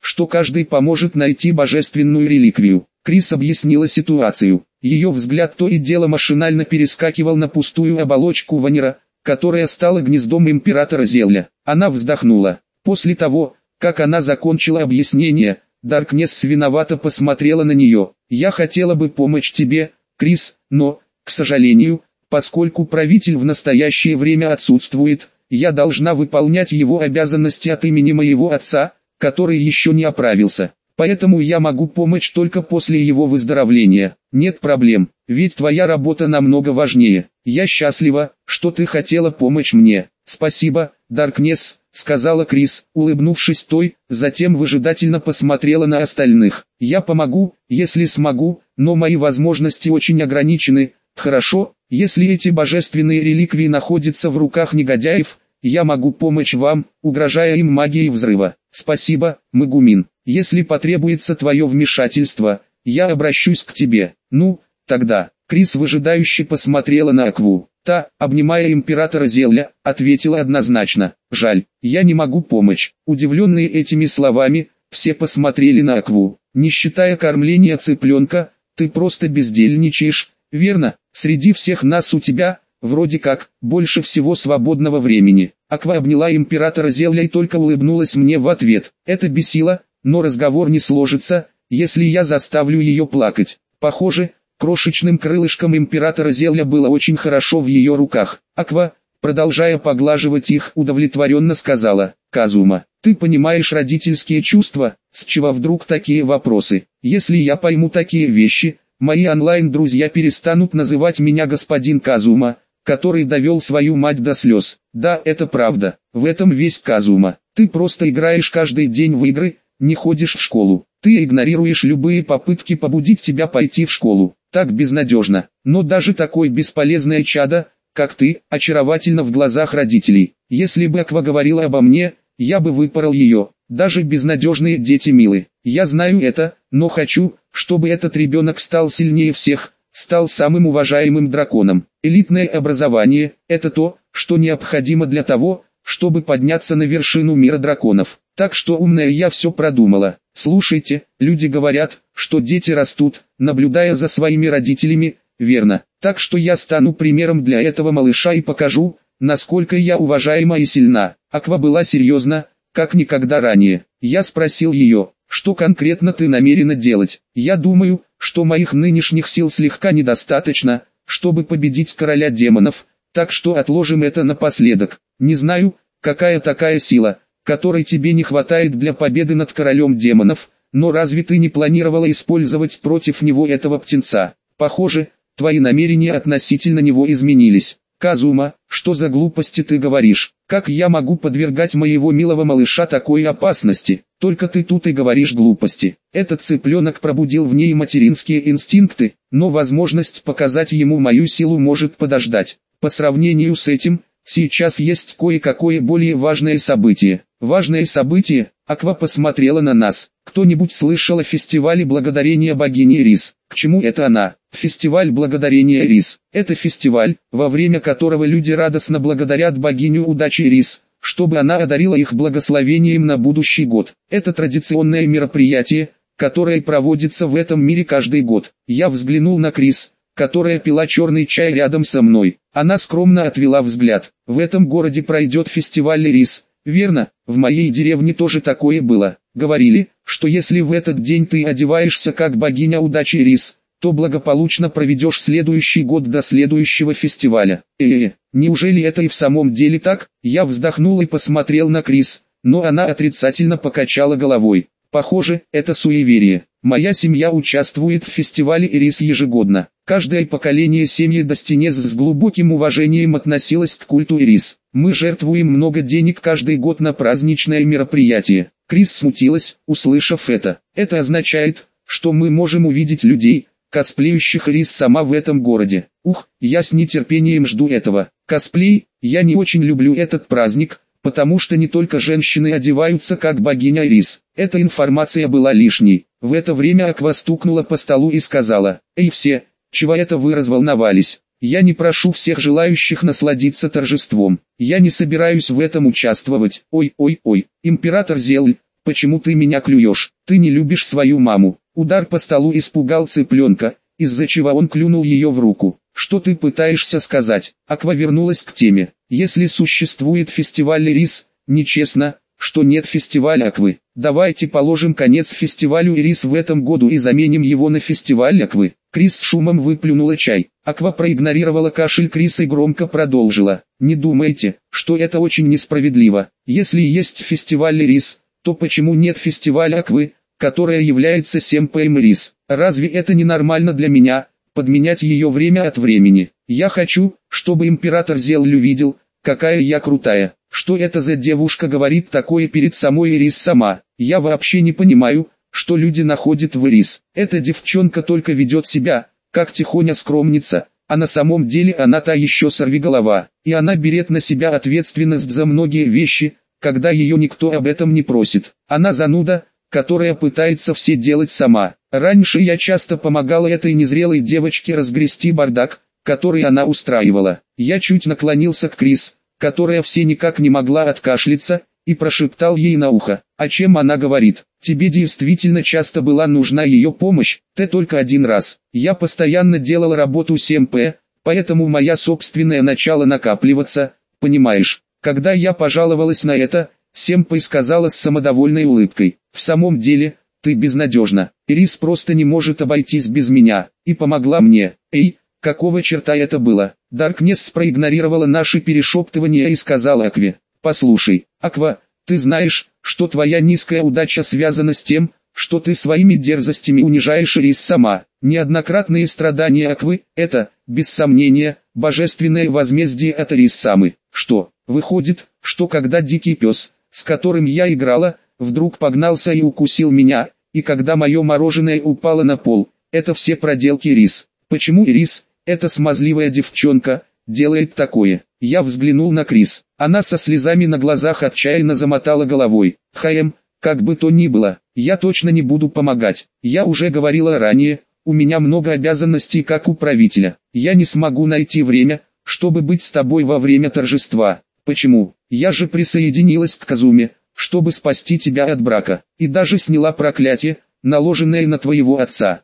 что каждый поможет найти божественную реликвию. Крис объяснила ситуацию. Ее взгляд то и дело машинально перескакивал на пустую оболочку Ванера, которая стала гнездом императора Зелля. Она вздохнула. После того, как она закончила объяснение, Даркнесс виновато посмотрела на нее. «Я хотела бы помочь тебе, Крис, но, к сожалению, поскольку правитель в настоящее время отсутствует, я должна выполнять его обязанности от имени моего отца, который еще не оправился. Поэтому я могу помочь только после его выздоровления. Нет проблем, ведь твоя работа намного важнее. Я счастлива, что ты хотела помочь мне». «Спасибо, Даркнесс», — сказала Крис, улыбнувшись той, затем выжидательно посмотрела на остальных. «Я помогу, если смогу, но мои возможности очень ограничены. Хорошо, если эти божественные реликвии находятся в руках негодяев, я могу помочь вам, угрожая им магией взрыва. Спасибо, Магумин. Если потребуется твое вмешательство, я обращусь к тебе. Ну, тогда». Крис выжидающе посмотрела на Акву. Та, обнимая императора Зелля, ответила однозначно: «Жаль, я не могу помочь». Удивленные этими словами, все посмотрели на Акву. «Не считая кормления цыпленка, ты просто бездельничаешь, верно? Среди всех нас у тебя, вроде как, больше всего свободного времени». Аква обняла императора Зелля и только улыбнулась мне в ответ. Это бесило, но разговор не сложится, если я заставлю ее плакать. Похоже, крошечным крылышком императора Зелля было очень хорошо в ее руках. Аква, продолжая поглаживать их, удовлетворенно сказала: «Казума, ты понимаешь родительские чувства? С чего вдруг такие вопросы? Если я пойму такие вещи, мои онлайн-друзья перестанут называть меня господин Казума, который довел свою мать до слез». «Да, это правда, в этом весь Казума. Ты просто играешь каждый день в игры, не ходишь в школу. Ты игнорируешь любые попытки побудить тебя пойти в школу. Так безнадежно. Но даже такой бесполезное чадо, как ты, очаровательно в глазах родителей. Если бы Аква говорила обо мне, я бы выпорол ее. Даже безнадежные дети милы. Я знаю это, но хочу, чтобы этот ребенок стал сильнее всех, стал самым уважаемым драконом. Элитное образование – это то, что необходимо для того, чтобы подняться на вершину мира драконов. Так что, умная, я все продумала. Слушайте, люди говорят, что дети растут, наблюдая за своими родителями, верно? Так что я стану примером для этого малыша и покажу, насколько я уважаема и сильна». Аква была серьезна, как никогда ранее. Я спросил ее: «Что конкретно ты намерена делать?» «Я думаю, что моих нынешних сил слегка недостаточно, чтобы победить короля демонов, так что отложим это напоследок. Не знаю, какая такая сила, которой тебе не хватает для победы над королем демонов, но разве ты не планировала использовать против него этого птенца? Похоже, твои намерения относительно него изменились». «Казума, что за глупости ты говоришь? Как я могу подвергать моего милого малыша такой опасности? Только ты тут и говоришь глупости». Этот цыпленок пробудил в ней материнские инстинкты, но возможность показать ему мою силу может подождать. По сравнению с этим, сейчас есть кое-какое более важное событие. «Важное событие?» Аква посмотрела на нас. «Кто-нибудь слышал о фестивале благодарения богини Рис?» «К чему это она?» «Фестиваль благодарения Рис. Это фестиваль, во время которого люди радостно благодарят богиню удачи Рис, чтобы она одарила их благословением на будущий год. Это традиционное мероприятие, которое проводится в этом мире каждый год». Я взглянул на Крис, которая пила черный чай рядом со мной. Она скромно отвела взгляд. «В этом городе пройдет фестиваль Рис, верно? В моей деревне тоже такое было. Говорили, что если в этот день ты одеваешься как богиня удачи Рис, то благополучно проведешь следующий год до следующего фестиваля». Неужели это и в самом деле так? Я вздохнул и посмотрел на Крис, но она отрицательно покачала головой. «Похоже, это суеверие. Моя семья участвует в фестивале Ирис ежегодно. Каждое поколение семьи Достинез с глубоким уважением относилось к культу Ирис. Мы жертвуем много денег каждый год на праздничное мероприятие». Крис смутилась, услышав это. «Это означает, что мы можем увидеть людей, косплеющих Ирис сама в этом городе. Ух, я с нетерпением жду этого. Косплей, я не очень люблю этот праздник, потому что не только женщины одеваются как богиня Ирис». Эта информация была лишней. В это время Аква стукнула по столу и сказала: «Эй все, чего это вы разволновались? Я не прошу всех желающих насладиться торжеством. Я не собираюсь в этом участвовать». «Ой, император Зель, почему ты меня клюешь? Ты не любишь свою маму. Удар по столу испугал цыпленка, из-за чего он клюнул ее в руку. Что ты пытаешься сказать? Аква вернулась к теме. Если существует фестиваль Ирис, нечестно, что нет фестиваля Аквы. Давайте положим конец фестивалю Ирис в этом году и заменим его на фестиваль Аквы. Крис с шумом выплюнула чай. Аква проигнорировала кашель Криса и громко продолжила. Не думайте, что это очень несправедливо. Если есть фестиваль Ирис, то почему нет фестиваля Аквы, которая является семпэем Ирис? Разве это не нормально для меня, подменять ее время от времени? Я хочу, чтобы император Зеллю видел, какая я крутая. Что это за девушка говорит такое перед самой Ирис сама? Я вообще не понимаю, что люди находят в Ирис. Эта девчонка только ведет себя, как тихоня скромница, а на самом деле она та еще сорвиголова. И она берет на себя ответственность за многие вещи, когда ее никто об этом не просит. Она зануда, которая пытается все делать сама. Раньше я часто помогала этой незрелой девочке разгрести бардак, который она устраивала. Я чуть наклонился к Крис, которая все никак не могла откашляться, и прошептал ей на ухо. О чем она говорит? Тебе действительно часто была нужна ее помощь, ты только один раз. Я постоянно делал работу 7П, поэтому моя собственное начало накапливаться, понимаешь? Когда я пожаловалась на это, 7П сказала с самодовольной улыбкой. В самом деле, ты безнадежна. Ирис просто не может обойтись без меня, и помогла мне. Эй, какого черта это было? Даркнесс проигнорировала наши перешептывания и сказала Акве. Послушай, Аква, ты знаешь, что твоя низкая удача связана с тем, что ты своими дерзостями унижаешь Ирис сама. Неоднократные страдания Аквы – это, без сомнения, божественное возмездие от Ирис самы. Что, выходит, что когда дикий пес, с которым я играла, вдруг погнался и укусил меня, и когда мое мороженое упало на пол, это все проделки Ирис. Почему Ирис, эта смазливая девчонка, делает такое? Я взглянул на Крис. Она со слезами на глазах отчаянно замотала головой. Как бы то ни было, я точно не буду помогать. Я уже говорила ранее, у меня много обязанностей как управителя. Я не смогу найти время, чтобы быть с тобой во время торжества. Почему? Я же присоединилась к Казуме, чтобы спасти тебя от брака. И даже сняла проклятие, наложенное на твоего отца.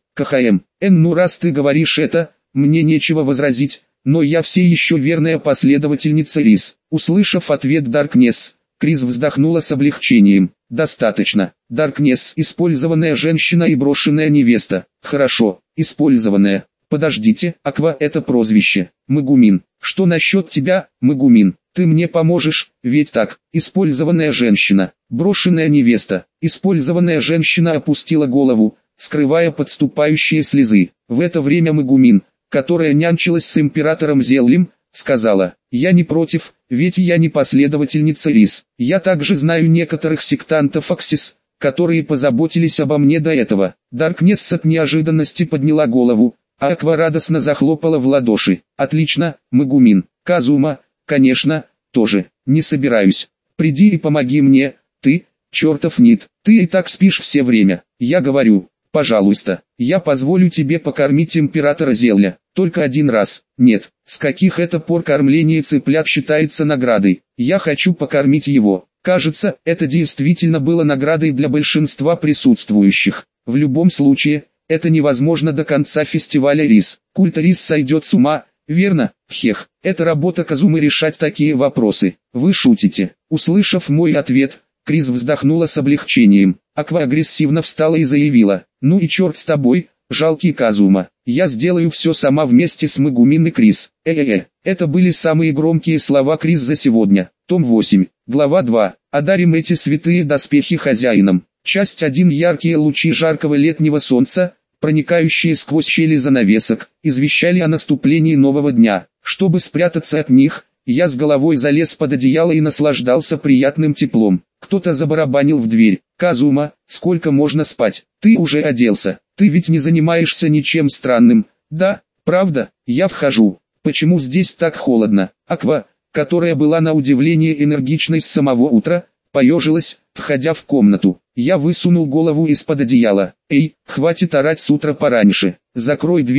Ну раз ты говоришь это, мне нечего возразить. Но я все еще верная последовательница Рис. Услышав ответ Даркнесс, Крис вздохнула с облегчением. Достаточно. Даркнесс – использованная женщина и брошенная невеста. Хорошо, использованная. Подождите, Аква – это прозвище. Мегумин. Что насчет тебя, Мегумин? Ты мне поможешь, ведь так? Использованная женщина. Брошенная невеста. Использованная женщина опустила голову, скрывая подступающие слезы. В это время Мегумин, которая нянчилась с императором Зеллем, сказала: «Я не против, ведь я не последовательница Рис. Я также знаю некоторых сектантов Аксис, которые позаботились обо мне до этого». Даркнесс от неожиданности подняла голову, а Аква радостно захлопала в ладоши. «Отлично, Мегумин. Казума, конечно, тоже. Не собираюсь. Приди и помоги мне, ты, чертов Нит. Ты и так спишь все время. Я говорю, пожалуйста, я позволю тебе покормить императора Зелля. Только один раз. Нет, с каких это пор кормление цыплят считается наградой? Я хочу покормить его». Кажется, это действительно было наградой для большинства присутствующих. В любом случае, это невозможно до конца фестиваля Рис. Культ Рис сойдет с ума, верно? Хех, это работа Казумы решать такие вопросы. Вы шутите. Услышав мой ответ, Крис вздохнула с облегчением. Аква агрессивно встала и заявила: «Ну и черт с тобой, жалкий Казума. Я сделаю все сама вместе с Мегумин и Крис». Это были самые громкие слова Крис за сегодня. Том 8, глава 2. Одарим эти святые доспехи хозяинам. Часть 1. Яркие лучи жаркого летнего солнца, проникающие сквозь щели занавесок, извещали о наступлении нового дня. Чтобы спрятаться от них, я с головой залез под одеяло и наслаждался приятным теплом. Кто-то забарабанил в дверь. «Казума, сколько можно спать? Ты уже оделся. Ты ведь не занимаешься ничем странным, да? Правда?» Я вхожу. «Почему здесь так холодно?» Аква, которая была на удивление энергичной с самого утра, поежилась, входя в комнату. Я высунул голову из-под одеяла. «Эй, хватит орать с утра пораньше. Закрой дверь,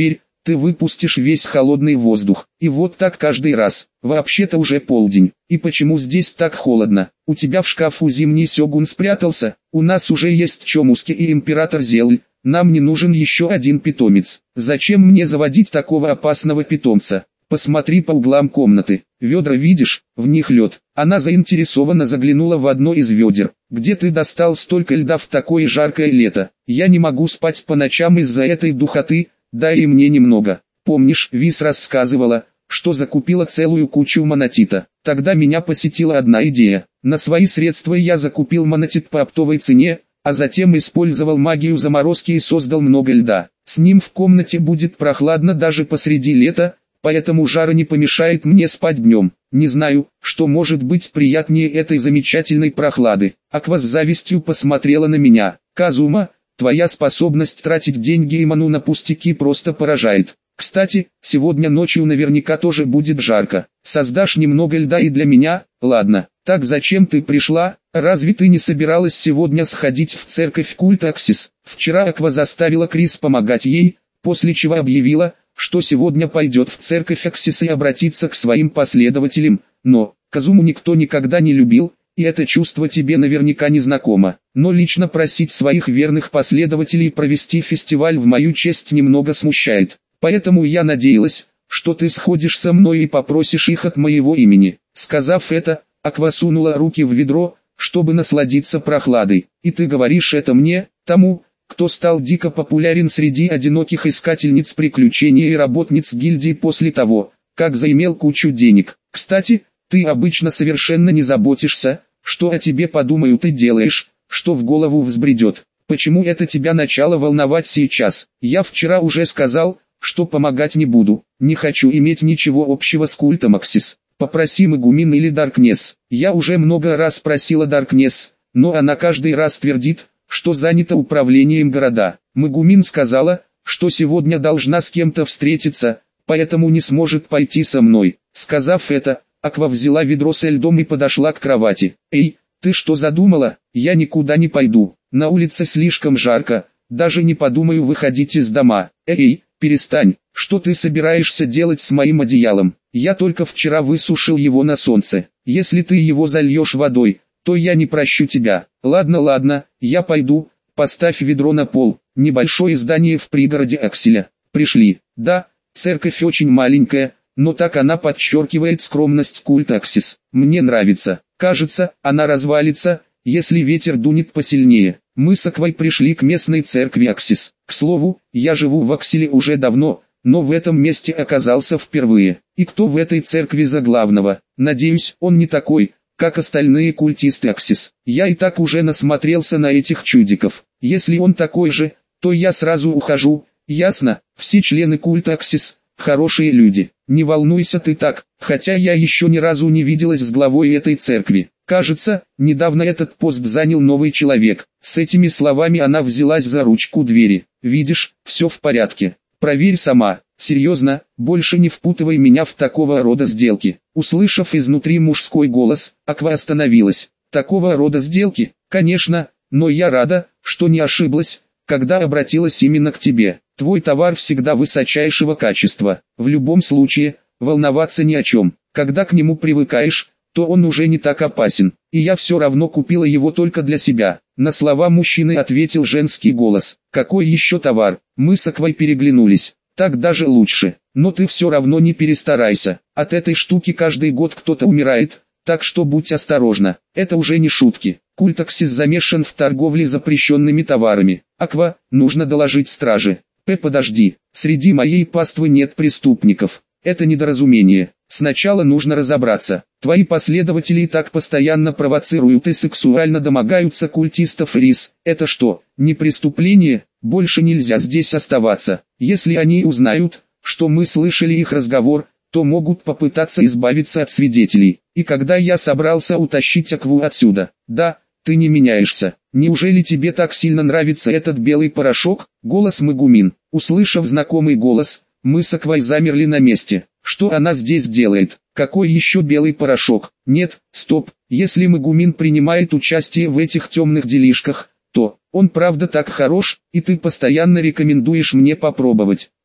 ты выпустишь весь холодный воздух. И вот так каждый раз. Вообще-то уже полдень. И почему здесь так холодно? У тебя в шкафу зимний сёгун спрятался? У нас уже есть Чомуски и император Зелль. Нам не нужен еще один питомец. Зачем мне заводить такого опасного питомца? Посмотри по углам комнаты. Ведра видишь? В них лед. Она заинтересованно заглянула в одно из ведер. Где ты достал столько льда в такое жаркое лето? Я не могу спать по ночам из-за этой духоты. Дай и мне немного. Помнишь, Вис рассказывала, что закупила целую кучу монотита. Тогда меня посетила одна идея. На свои средства я закупил монотит по оптовой цене, а затем использовал магию заморозки и создал много льда. С ним в комнате будет прохладно даже посреди лета, поэтому жара не помешает мне спать днем. Не знаю, что может быть приятнее этой замечательной прохлады. Аква с завистью посмотрела на меня. Казума, твоя способность тратить деньги и ману на пустяки просто поражает. Кстати, сегодня ночью наверняка тоже будет жарко. Создашь немного льда и для меня? Ладно. Так зачем ты пришла? Разве ты не собиралась сегодня сходить в церковь Культ Аксис? Вчера Аква заставила Крис помогать ей, после чего объявила, что сегодня пойдет в церковь Аксис и обратится к своим последователям. Но Казуму никто никогда не любил, и это чувство тебе наверняка не знакомо. Но лично просить своих верных последователей провести фестиваль в мою честь немного смущает. Поэтому я надеялась, что ты сходишь со мной и попросишь их от моего имени. Сказав это, Аква сунула руки в ведро, чтобы насладиться прохладой. И ты говоришь это мне, тому, кто стал дико популярен среди одиноких искательниц приключений и работниц гильдии после того, как заимел кучу денег. Кстати, ты обычно совершенно не заботишься, что о тебе подумают и делаешь, что в голову взбредет. Почему это тебя начало волновать сейчас? Я вчера уже сказал, что помогать не буду. Не хочу иметь ничего общего с культом Аксис. Попроси Мегумин или Даркнесс. Я уже много раз просила Даркнесс, но она каждый раз твердит, что занята управлением города. Мегумин сказала, что сегодня должна с кем-то встретиться, поэтому не сможет пойти со мной. Сказав это, Аква взяла ведро со льдом и подошла к кровати. «Эй, ты что задумала? Я никуда не пойду. На улице слишком жарко, даже не подумаю выходить из дома. Эй, перестань, что ты собираешься делать с моим одеялом? Я только вчера высушил его на солнце. Если ты его зальешь водой, то я не прощу тебя. Ладно, я пойду, поставь ведро на пол». Небольшое здание в пригороде Акселя. Пришли. Да, церковь очень маленькая, но так она подчеркивает скромность культа Аксис. Мне нравится. Кажется, она развалится, если ветер дунет посильнее. Мы с Аквой пришли к местной церкви Аксис. К слову, я живу в Акселе уже давно, но в этом месте оказался впервые. И кто в этой церкви за главного? Надеюсь, он не такой, как остальные культисты Аксис. Я и так уже насмотрелся на этих чудиков. Если он такой же, то я сразу ухожу. Ясно? Все члены культа Аксис хорошие люди. Не волнуйся ты так, хотя я еще ни разу не виделась с главой этой церкви. Кажется, недавно этот пост занял новый человек. С этими словами она взялась за ручку двери. Видишь, все в порядке. Проверь сама. Серьезно, больше не впутывай меня в такого рода сделки. Услышав изнутри мужской голос, Аква остановилась. Такого рода сделки? Конечно, но я рада, что не ошиблась, когда обратилась именно к тебе. Твой товар всегда высочайшего качества. В любом случае, волноваться ни о чем. Когда к нему привыкаешь, то он уже не так опасен. И я все равно купила его только для себя. На слова мужчины ответил женский голос. Какой еще товар? Мы с Аквой переглянулись. Так даже лучше. Но ты все равно не перестарайся. От этой штуки каждый год кто-то умирает, так что будь осторожна. Это уже не шутки. Культ Аксис замешан в торговле запрещенными товарами. Аква, нужно доложить страже. Подожди, среди моей паствы нет преступников. Это недоразумение. Сначала нужно разобраться. Твои последователи и так постоянно провоцируют и сексуально домогаются культистов Рис. Это что, не преступление? Больше нельзя здесь оставаться. Если они узнают, что мы слышали их разговор, то могут попытаться избавиться от свидетелей. И когда я собрался утащить Акву отсюда? Да, ты не меняешься. Неужели тебе так сильно нравится этот белый порошок? Голос Мегумин. Услышав знакомый голос, мы с Аквой замерли на месте. Что она здесь делает? Какой еще белый порошок? Нет, стоп. Если Мегумин принимает участие в этих темных делишках, то он правда так хорош, и ты постоянно рекомендуешь мне попробовать.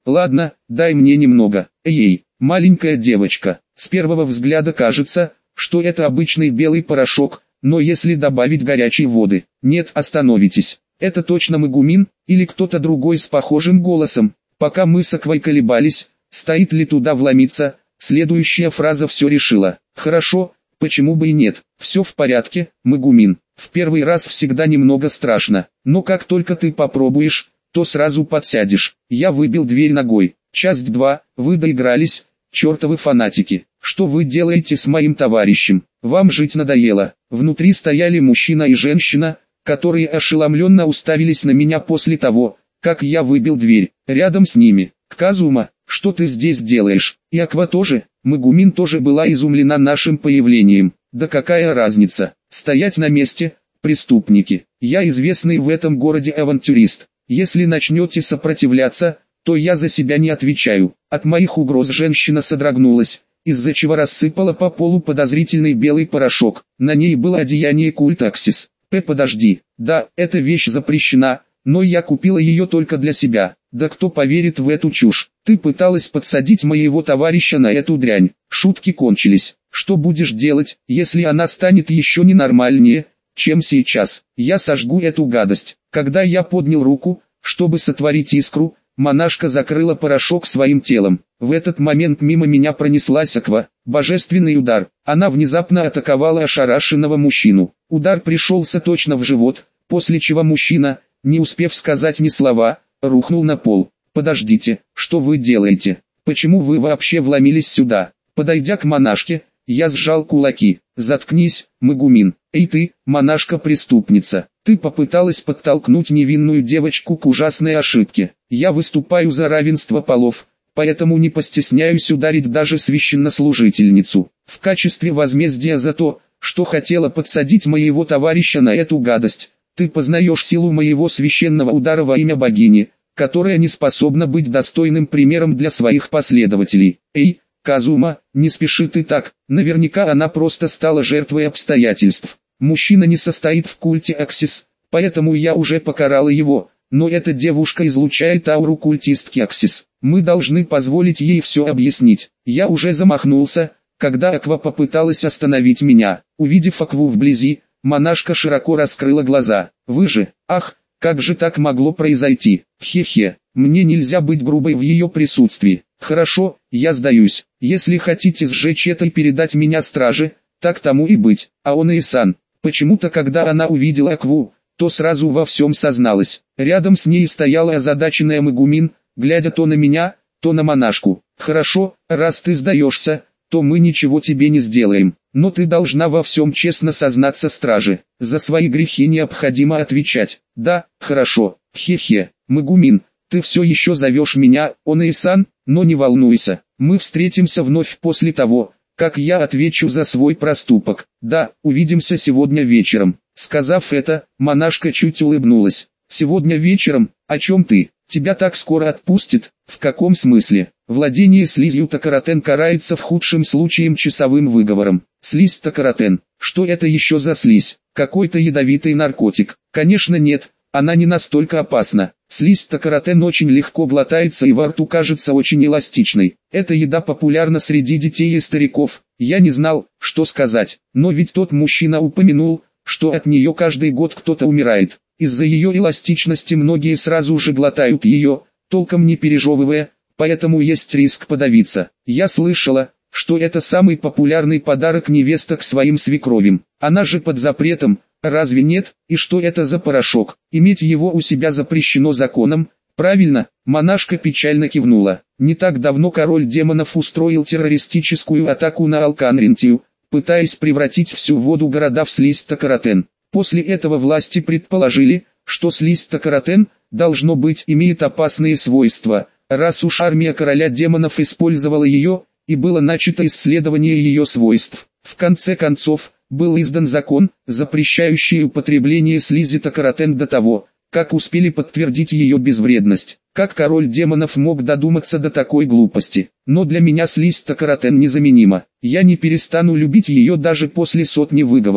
Ладно, дай мне немного. Эй, маленькая девочка, с первого взгляда кажется, что это обычный белый порошок, но если добавить горячей воды, нет, остановитесь. Это точно Мегумин, или кто-то другой с похожим голосом. Пока мы с Аквой колебались, стоит ли туда вломиться, следующая фраза все решила. Хорошо, почему бы и нет, все в порядке, Мегумин. В первый раз всегда немного страшно, но как только ты попробуешь, то сразу подсядешь. Я выбил дверь ногой. Часть 2, вы доигрались, чертовы фанатики. Что вы делаете с моим товарищем? Вам жить надоело. Внутри стояли мужчина и женщина, которые ошеломленно уставились на меня после того, как я выбил дверь. Рядом с ними, Казума, что ты здесь делаешь? И Аква тоже, Мегумин тоже была изумлена нашим появлением. Да какая разница, стоять на месте, преступники. Я известный в этом городе авантюрист. Если начнете сопротивляться, то я за себя не отвечаю. От моих угроз женщина содрогнулась, из-за чего рассыпала по полу подозрительный белый порошок. На ней было одеяние культа Аксис. Подожди, да, эта вещь запрещена, но я купила ее только для себя. Да кто поверит в эту чушь? Ты пыталась подсадить моего товарища на эту дрянь. Шутки кончились. Что будешь делать, если она станет еще ненормальнее, чем сейчас? Я сожгу эту гадость. Когда я поднял руку, чтобы сотворить искру, монашка закрыла порошок своим телом. В этот момент мимо меня пронеслась Аква. Божественный удар. Она внезапно атаковала ошарашенного мужчину. Удар пришелся точно в живот, после чего мужчина, не успев сказать ни слова, рухнул на пол. Подождите, что вы делаете? Почему вы вообще вломились сюда? Подойдя к монашке, я сжал кулаки. Заткнись, Мегумин. Эй ты, монашка-преступница. Ты попыталась подтолкнуть невинную девочку к ужасной ошибке. Я выступаю за равенство полов, поэтому не постесняюсь ударить даже священнослужительницу. В качестве возмездия за то, что хотела подсадить моего товарища на эту гадость, ты познаешь силу моего священного удара во имя богини, которая не способна быть достойным примером для своих последователей. Эй, Казума, не спеши ты так, наверняка она просто стала жертвой обстоятельств. Мужчина не состоит в культе Аксис, поэтому я уже покарала его, но эта девушка излучает ауру культистки Аксис. Мы должны позволить ей все объяснить. Я уже замахнулся, когда Аква попыталась остановить меня. Увидев Акву вблизи, монашка широко раскрыла глаза. Вы же, ах, как же так могло произойти? Хе-хе, мне нельзя быть грубой в ее присутствии. Хорошо, я сдаюсь. Если хотите сжечь это и передать меня страже, так тому и быть. Аона-сан, почему-то когда она увидела Акву, то сразу во всем созналась. Рядом с ней стояла озадаченная Мегумин, глядя то на меня, то на монашку. Хорошо, раз ты сдаешься, то мы ничего тебе не сделаем. Но ты должна во всем честно сознаться страже. За свои грехи необходимо отвечать. Да, хорошо. Хе-хе, Мегумин, ты все еще зовешь меня, Онаи-сан, но не волнуйся. Мы встретимся вновь после того, как я отвечу за свой проступок. Да, увидимся сегодня вечером. Сказав это, монашка чуть улыбнулась. Сегодня вечером, о чем ты? Тебя так скоро отпустят? В каком смысле? Владение слизью Токаротен карается в худшем случае часовым выговором. Слизь Токаротен. Что это еще за слизь? Какой-то ядовитый наркотик? Конечно нет, она не настолько опасна. Слизь Токаротен очень легко глотается и во рту кажется очень эластичной. Эта еда популярна среди детей и стариков. Я не знал, что сказать. Но ведь тот мужчина упомянул, что от нее каждый год кто-то умирает. Из-за ее эластичности многие сразу же глотают ее, толком не пережевывая, поэтому есть риск подавиться. Я слышала, что это самый популярный подарок невесток своим свекровям. Она же под запретом, разве нет? И что это за порошок? Иметь его у себя запрещено законом, правильно? Монашка печально кивнула. Не так давно король демонов устроил террористическую атаку на Алканрентию, пытаясь превратить всю воду города в слизь Токаротен. После этого власти предположили, что слизь Токаротен, должно быть, имеет опасные свойства, раз уж армия короля демонов использовала ее, и было начато исследование ее свойств. В конце концов, был издан закон, запрещающий употребление слизи Токаротен до того, как успели подтвердить ее безвредность. Как король демонов мог додуматься до такой глупости? Но для меня слизь Токаротен незаменима. Я не перестану любить ее даже после сотни выговоров.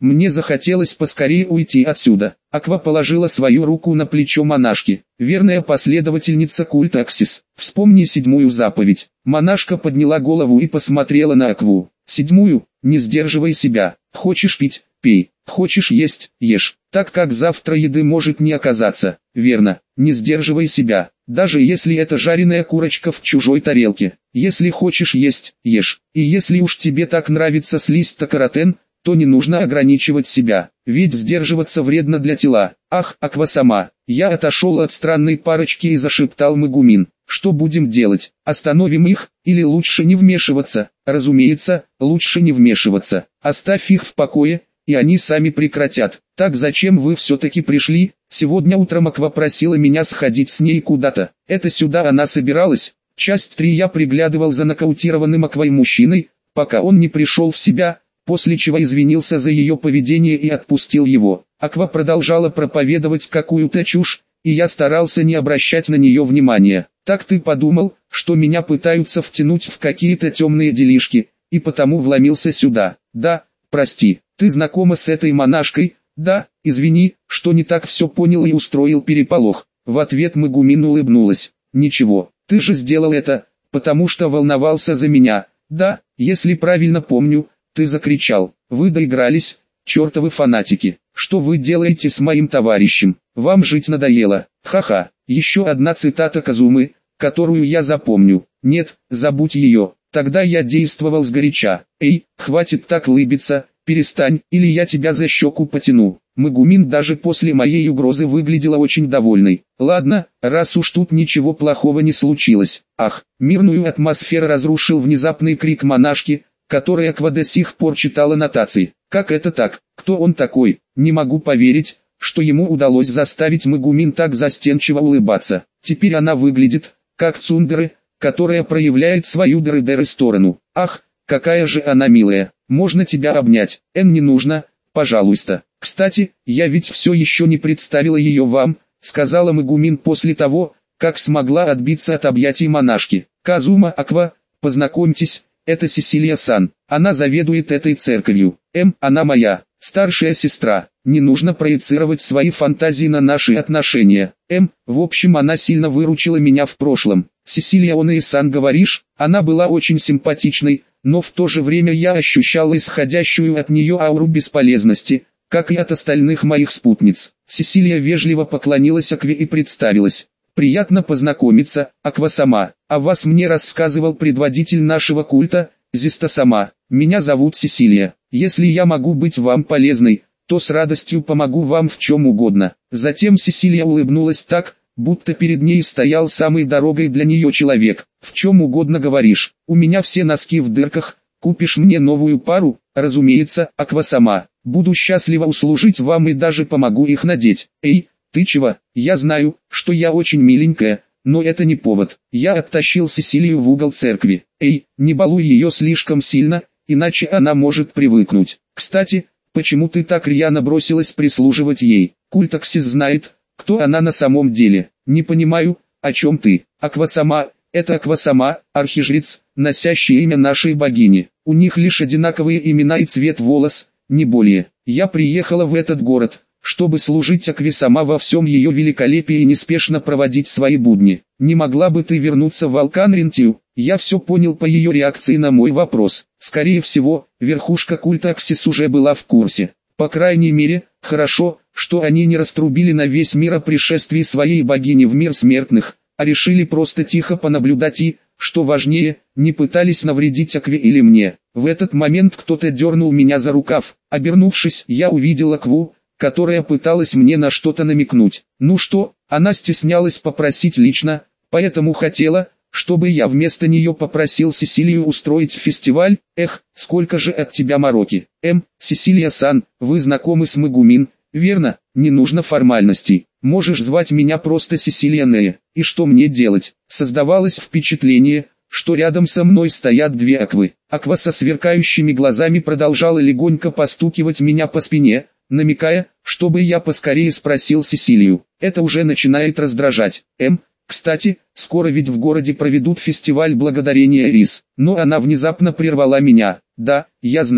Мне захотелось поскорее уйти отсюда. Аква положила свою руку на плечо монашки. Верная последовательница культа Аксис. Вспомни 7-ю заповедь. Монашка подняла голову и посмотрела на Акву. 7-ю, не сдерживай себя. Хочешь пить? Пей. Хочешь есть? Ешь. Так как завтра еды может не оказаться. Верно. Не сдерживай себя. Даже если это жареная курочка в чужой тарелке. Если хочешь есть, ешь. И если уж тебе так нравится слизь-то каротен, то не нужно ограничивать себя, ведь сдерживаться вредно для тела. Ах, Аква сама. Я отошел от странной парочки и зашептал Магумин. Что будем делать? Остановим их, или лучше не вмешиваться? Разумеется, лучше не вмешиваться. Оставь их в покое, и они сами прекратят. Так зачем вы все-таки пришли? Сегодня утром Аква просила меня сходить с ней куда-то. Это сюда она собиралась? Часть 3. Я приглядывал за нокаутированным Аквой мужчиной, пока он не пришел в себя, после чего извинился за ее поведение и отпустил его. Аква продолжала проповедовать какую-то чушь, и я старался не обращать на нее внимания. Так ты подумал, что меня пытаются втянуть в какие-то темные делишки, и потому вломился сюда. Да, прости, ты знакома с этой монашкой? Да, извини, что не так все понял и устроил переполох. В ответ Магумин улыбнулась. Ничего, ты же сделал это, потому что волновался за меня. Да, если правильно помню, ты закричал. Вы доигрались, чертовы фанатики. Что вы делаете с моим товарищем? Вам жить надоело. Ха-ха. Еще одна цитата Казумы, которую я запомню. Нет, забудь ее. Тогда я действовал сгоряча. Эй, хватит так лыбиться, перестань, или я тебя за щеку потяну. Магумин даже после моей угрозы выглядела очень довольной. Ладно, раз уж тут ничего плохого не случилось. Ах, мирную атмосферу разрушил внезапный крик монашки, которая Аква до сих пор читала нотации. Как это так? Кто он такой? Не могу поверить, что ему удалось заставить Магумин так застенчиво улыбаться. Теперь она выглядит, как цундеры, которая проявляет свою дыры-дыры сторону. Ах, какая же она милая. Можно тебя обнять? Не нужно, пожалуйста. Кстати, я ведь все еще не представила ее вам, сказала Магумин после того, как смогла отбиться от объятий монашки. Казума Аква, познакомьтесь. Это Сесилия-сан, она заведует этой церковью. Она моя старшая сестра. Не нужно проецировать свои фантазии на наши отношения. В общем, она сильно выручила меня в прошлом. Сесилия Оне-сан, говоришь? Она была очень симпатичной, но в то же время я ощущал исходящую от нее ауру бесполезности, как и от остальных моих спутниц. Сесилия вежливо поклонилась Акве и представилась. Приятно познакомиться, Аква-сама. О вас мне рассказывал предводитель нашего культа, Зиста-сама. Меня зовут Сесилия. Если я могу быть вам полезной, то с радостью помогу вам в чем угодно. Затем Сесилия улыбнулась так, будто перед ней стоял самый дорогой для нее человек. В чем угодно говоришь. У меня все носки в дырках. Купишь мне новую пару? Разумеется, Аква-сама. Буду счастлива услужить вам и даже помогу их надеть. Эй, ты чего? Я знаю, что я очень миленькая, но это не повод. Я оттащил Сесилию в угол церкви. Эй, не балуй ее слишком сильно, иначе она может привыкнуть. Кстати, почему ты так рьяно бросилась прислуживать ей? Культ Аксис знает, кто она на самом деле. Не понимаю, о чем ты. Аква-сама, это Аква-сама, архижрец, носящий имя нашей богини. У них лишь одинаковые имена и цвет волос, не более. Я приехала в этот город, чтобы служить Акве-сама во всем ее великолепии и неспешно проводить свои будни. Не могла бы ты вернуться в Алканрентию? Я все понял по ее реакции на мой вопрос. Скорее всего, верхушка культа Аксис уже была в курсе. По крайней мере, хорошо, что они не раструбили на весь мир о пришествии своей богини в мир смертных, а решили просто тихо понаблюдать и, что важнее, не пытались навредить Акве или мне. В этот момент кто-то дернул меня за рукав. Обернувшись, я увидел Акву, которая пыталась мне на что-то намекнуть. Ну что, она стеснялась попросить лично, поэтому хотела, чтобы я вместо нее попросил Сесилию устроить фестиваль. Эх, сколько же от тебя мороки. Сесилия-сан, вы знакомы с Магумин, верно? Не нужно формальностей. Можешь звать меня просто Сесилия Нея. И что мне делать? Создавалось впечатление, что рядом со мной стоят две Аквы. Аква со сверкающими глазами продолжала легонько постукивать меня по спине, намекая, чтобы я поскорее спросил Сесилию. Это уже начинает раздражать. Кстати, скоро ведь в городе проведут фестиваль благодарения Рис. Но она внезапно прервала меня. Да, я знаю.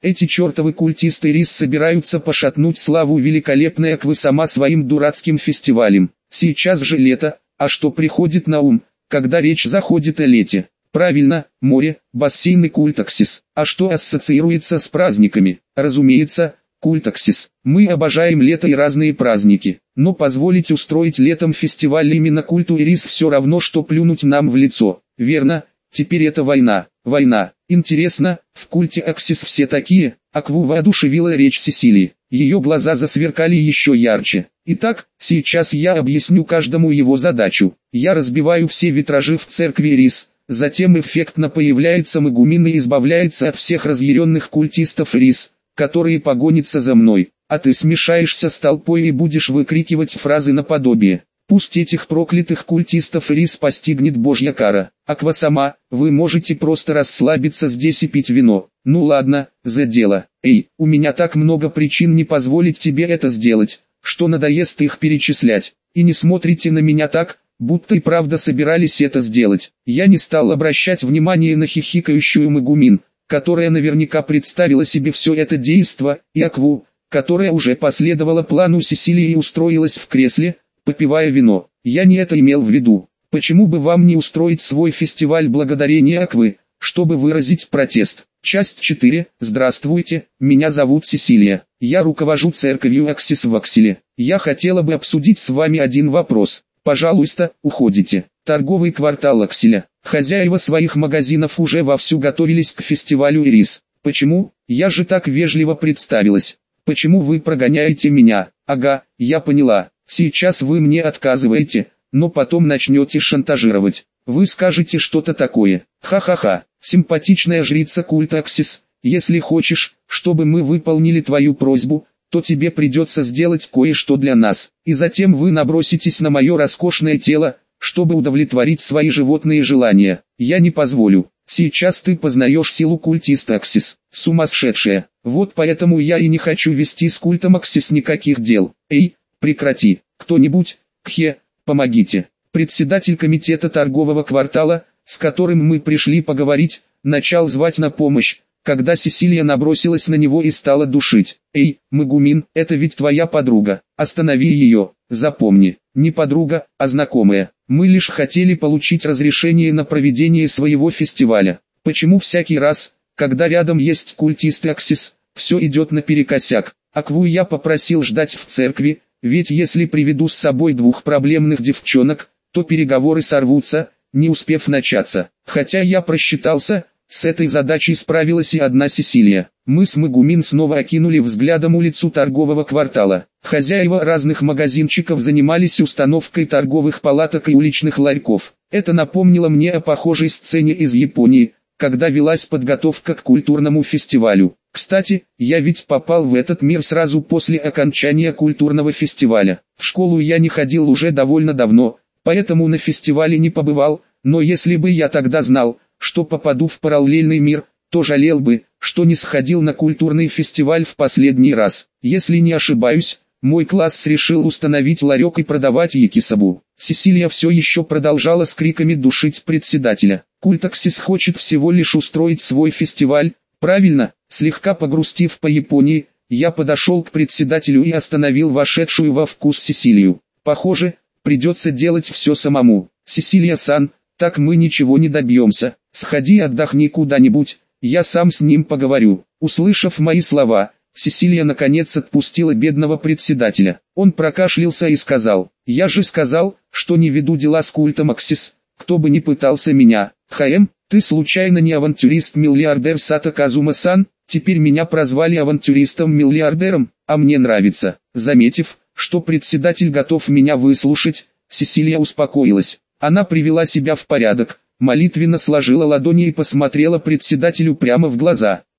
Эти чертовы культисты Рис собираются пошатнуть славу великолепной Аквы сама своим дурацким фестивалем. Сейчас же лето, а что приходит на ум, когда речь заходит о лете? Правильно, море, бассейн и культаксис. А что ассоциируется с праздниками? Разумеется, культаксис. Мы обожаем лето и разные праздники. Но позволить устроить летом фестиваль именно культу Ирис все равно, что плюнуть нам в лицо. Верно, теперь это война. Война. Интересно, в культе Аксис все такие? Акву воодушевила речь Сесилии. Ее глаза засверкали еще ярче. Итак, сейчас я объясню каждому его задачу. Я разбиваю все витражи в церкви Ирис. Затем эффектно появляется Мегумин и избавляется от всех разъяренных культистов Ирис, которые погонятся за мной. А ты смешаешься с толпой и будешь выкрикивать фразы наподобие: «Пусть этих проклятых культистов Ирис постигнет Божья кара». Аква сама, вы можете просто расслабиться здесь и пить вино. Ну ладно, за дело. Эй, у меня так много причин не позволить тебе это сделать, что надоест их перечислять. И не смотрите на меня так, будто и правда собирались это сделать. Я не стал обращать внимание на хихикающую Мегумин, которая наверняка представила себе все это действо, и Акву, которая уже последовала плану Сесилии и устроилась в кресле, попивая вино. Я не это имел в виду. Почему бы вам не устроить свой фестиваль благодарения Аквы, чтобы выразить протест? Часть 4. Здравствуйте, меня зовут Сесилия. Я руковожу церковью Аксис в Акселе. Я хотела бы обсудить с вами один вопрос. Пожалуйста, уходите. Торговый квартал Акселя. Хозяева своих магазинов уже вовсю готовились к фестивалю Ирис. Почему? Я же так вежливо представилась. Почему вы прогоняете меня? Ага, я поняла. Сейчас вы мне отказываете, но потом начнете шантажировать. Вы скажете что-то такое. Ха-ха-ха. Симпатичная жрица культа Аксис, если хочешь, чтобы мы выполнили твою просьбу, то тебе придется сделать кое-что для нас. И затем вы наброситесь на мое роскошное тело, чтобы удовлетворить свои животные желания. Я не позволю. Сейчас ты познаешь силу культиста Аксис. Сумасшедшая. Вот поэтому я и не хочу вести с культом Аксис никаких дел. Эй, прекрати. Кто-нибудь, Кхе, помогите. Председатель комитета торгового квартала, с которым мы пришли поговорить, начал звать на помощь, когда Сесилия набросилась на него и стала душить. «Эй, Мегумин, это ведь твоя подруга, останови ее, запомни, не подруга, а знакомая. Мы лишь хотели получить разрешение на проведение своего фестиваля. Почему всякий раз, когда рядом есть культисты Аксис, все идет наперекосяк? Акву я попросил ждать в церкви, ведь если приведу с собой двух проблемных девчонок, то переговоры сорвутся, не успев начаться. Хотя я просчитался, с этой задачей справилась и одна Сесилия. Мы с Мегумин снова окинули взглядом улицу торгового квартала. Хозяева разных магазинчиков занимались установкой торговых палаток и уличных ларьков. Это напомнило мне о похожей сцене из Японии, когда велась подготовка к культурному фестивалю. Кстати, я ведь попал в этот мир сразу после окончания культурного фестиваля. В школу я не ходил уже довольно давно, поэтому на фестивале не побывал, но если бы я тогда знал, что попаду в параллельный мир, то жалел бы, что не сходил на культурный фестиваль в последний раз. Если не ошибаюсь, мой класс решил установить ларек и продавать якисабу. Сесилия все еще продолжала с криками душить председателя. Культ Аксис хочет всего лишь устроить свой фестиваль, правильно? Слегка погрустив по Японии, я подошел к председателю и остановил вошедшую во вкус Сесилию. Похоже, придется делать все самому. Сесилия-сан, так мы ничего не добьемся. Сходи и отдохни куда-нибудь, я сам с ним поговорю. Услышав мои слова, Сесилия наконец отпустила бедного председателя. Он прокашлялся и сказал: «Я же сказал, что не веду дела с культом Аксис, кто бы ни пытался меня. Ты случайно не авантюрист-миллиардер Сато Казума-сан? Теперь меня прозвали авантюристом-миллиардером, а мне нравится». Заметив, что председатель готов меня выслушать, Сесилия успокоилась. Она привела себя в порядок, молитвенно сложила ладони и посмотрела председателю прямо в глаза.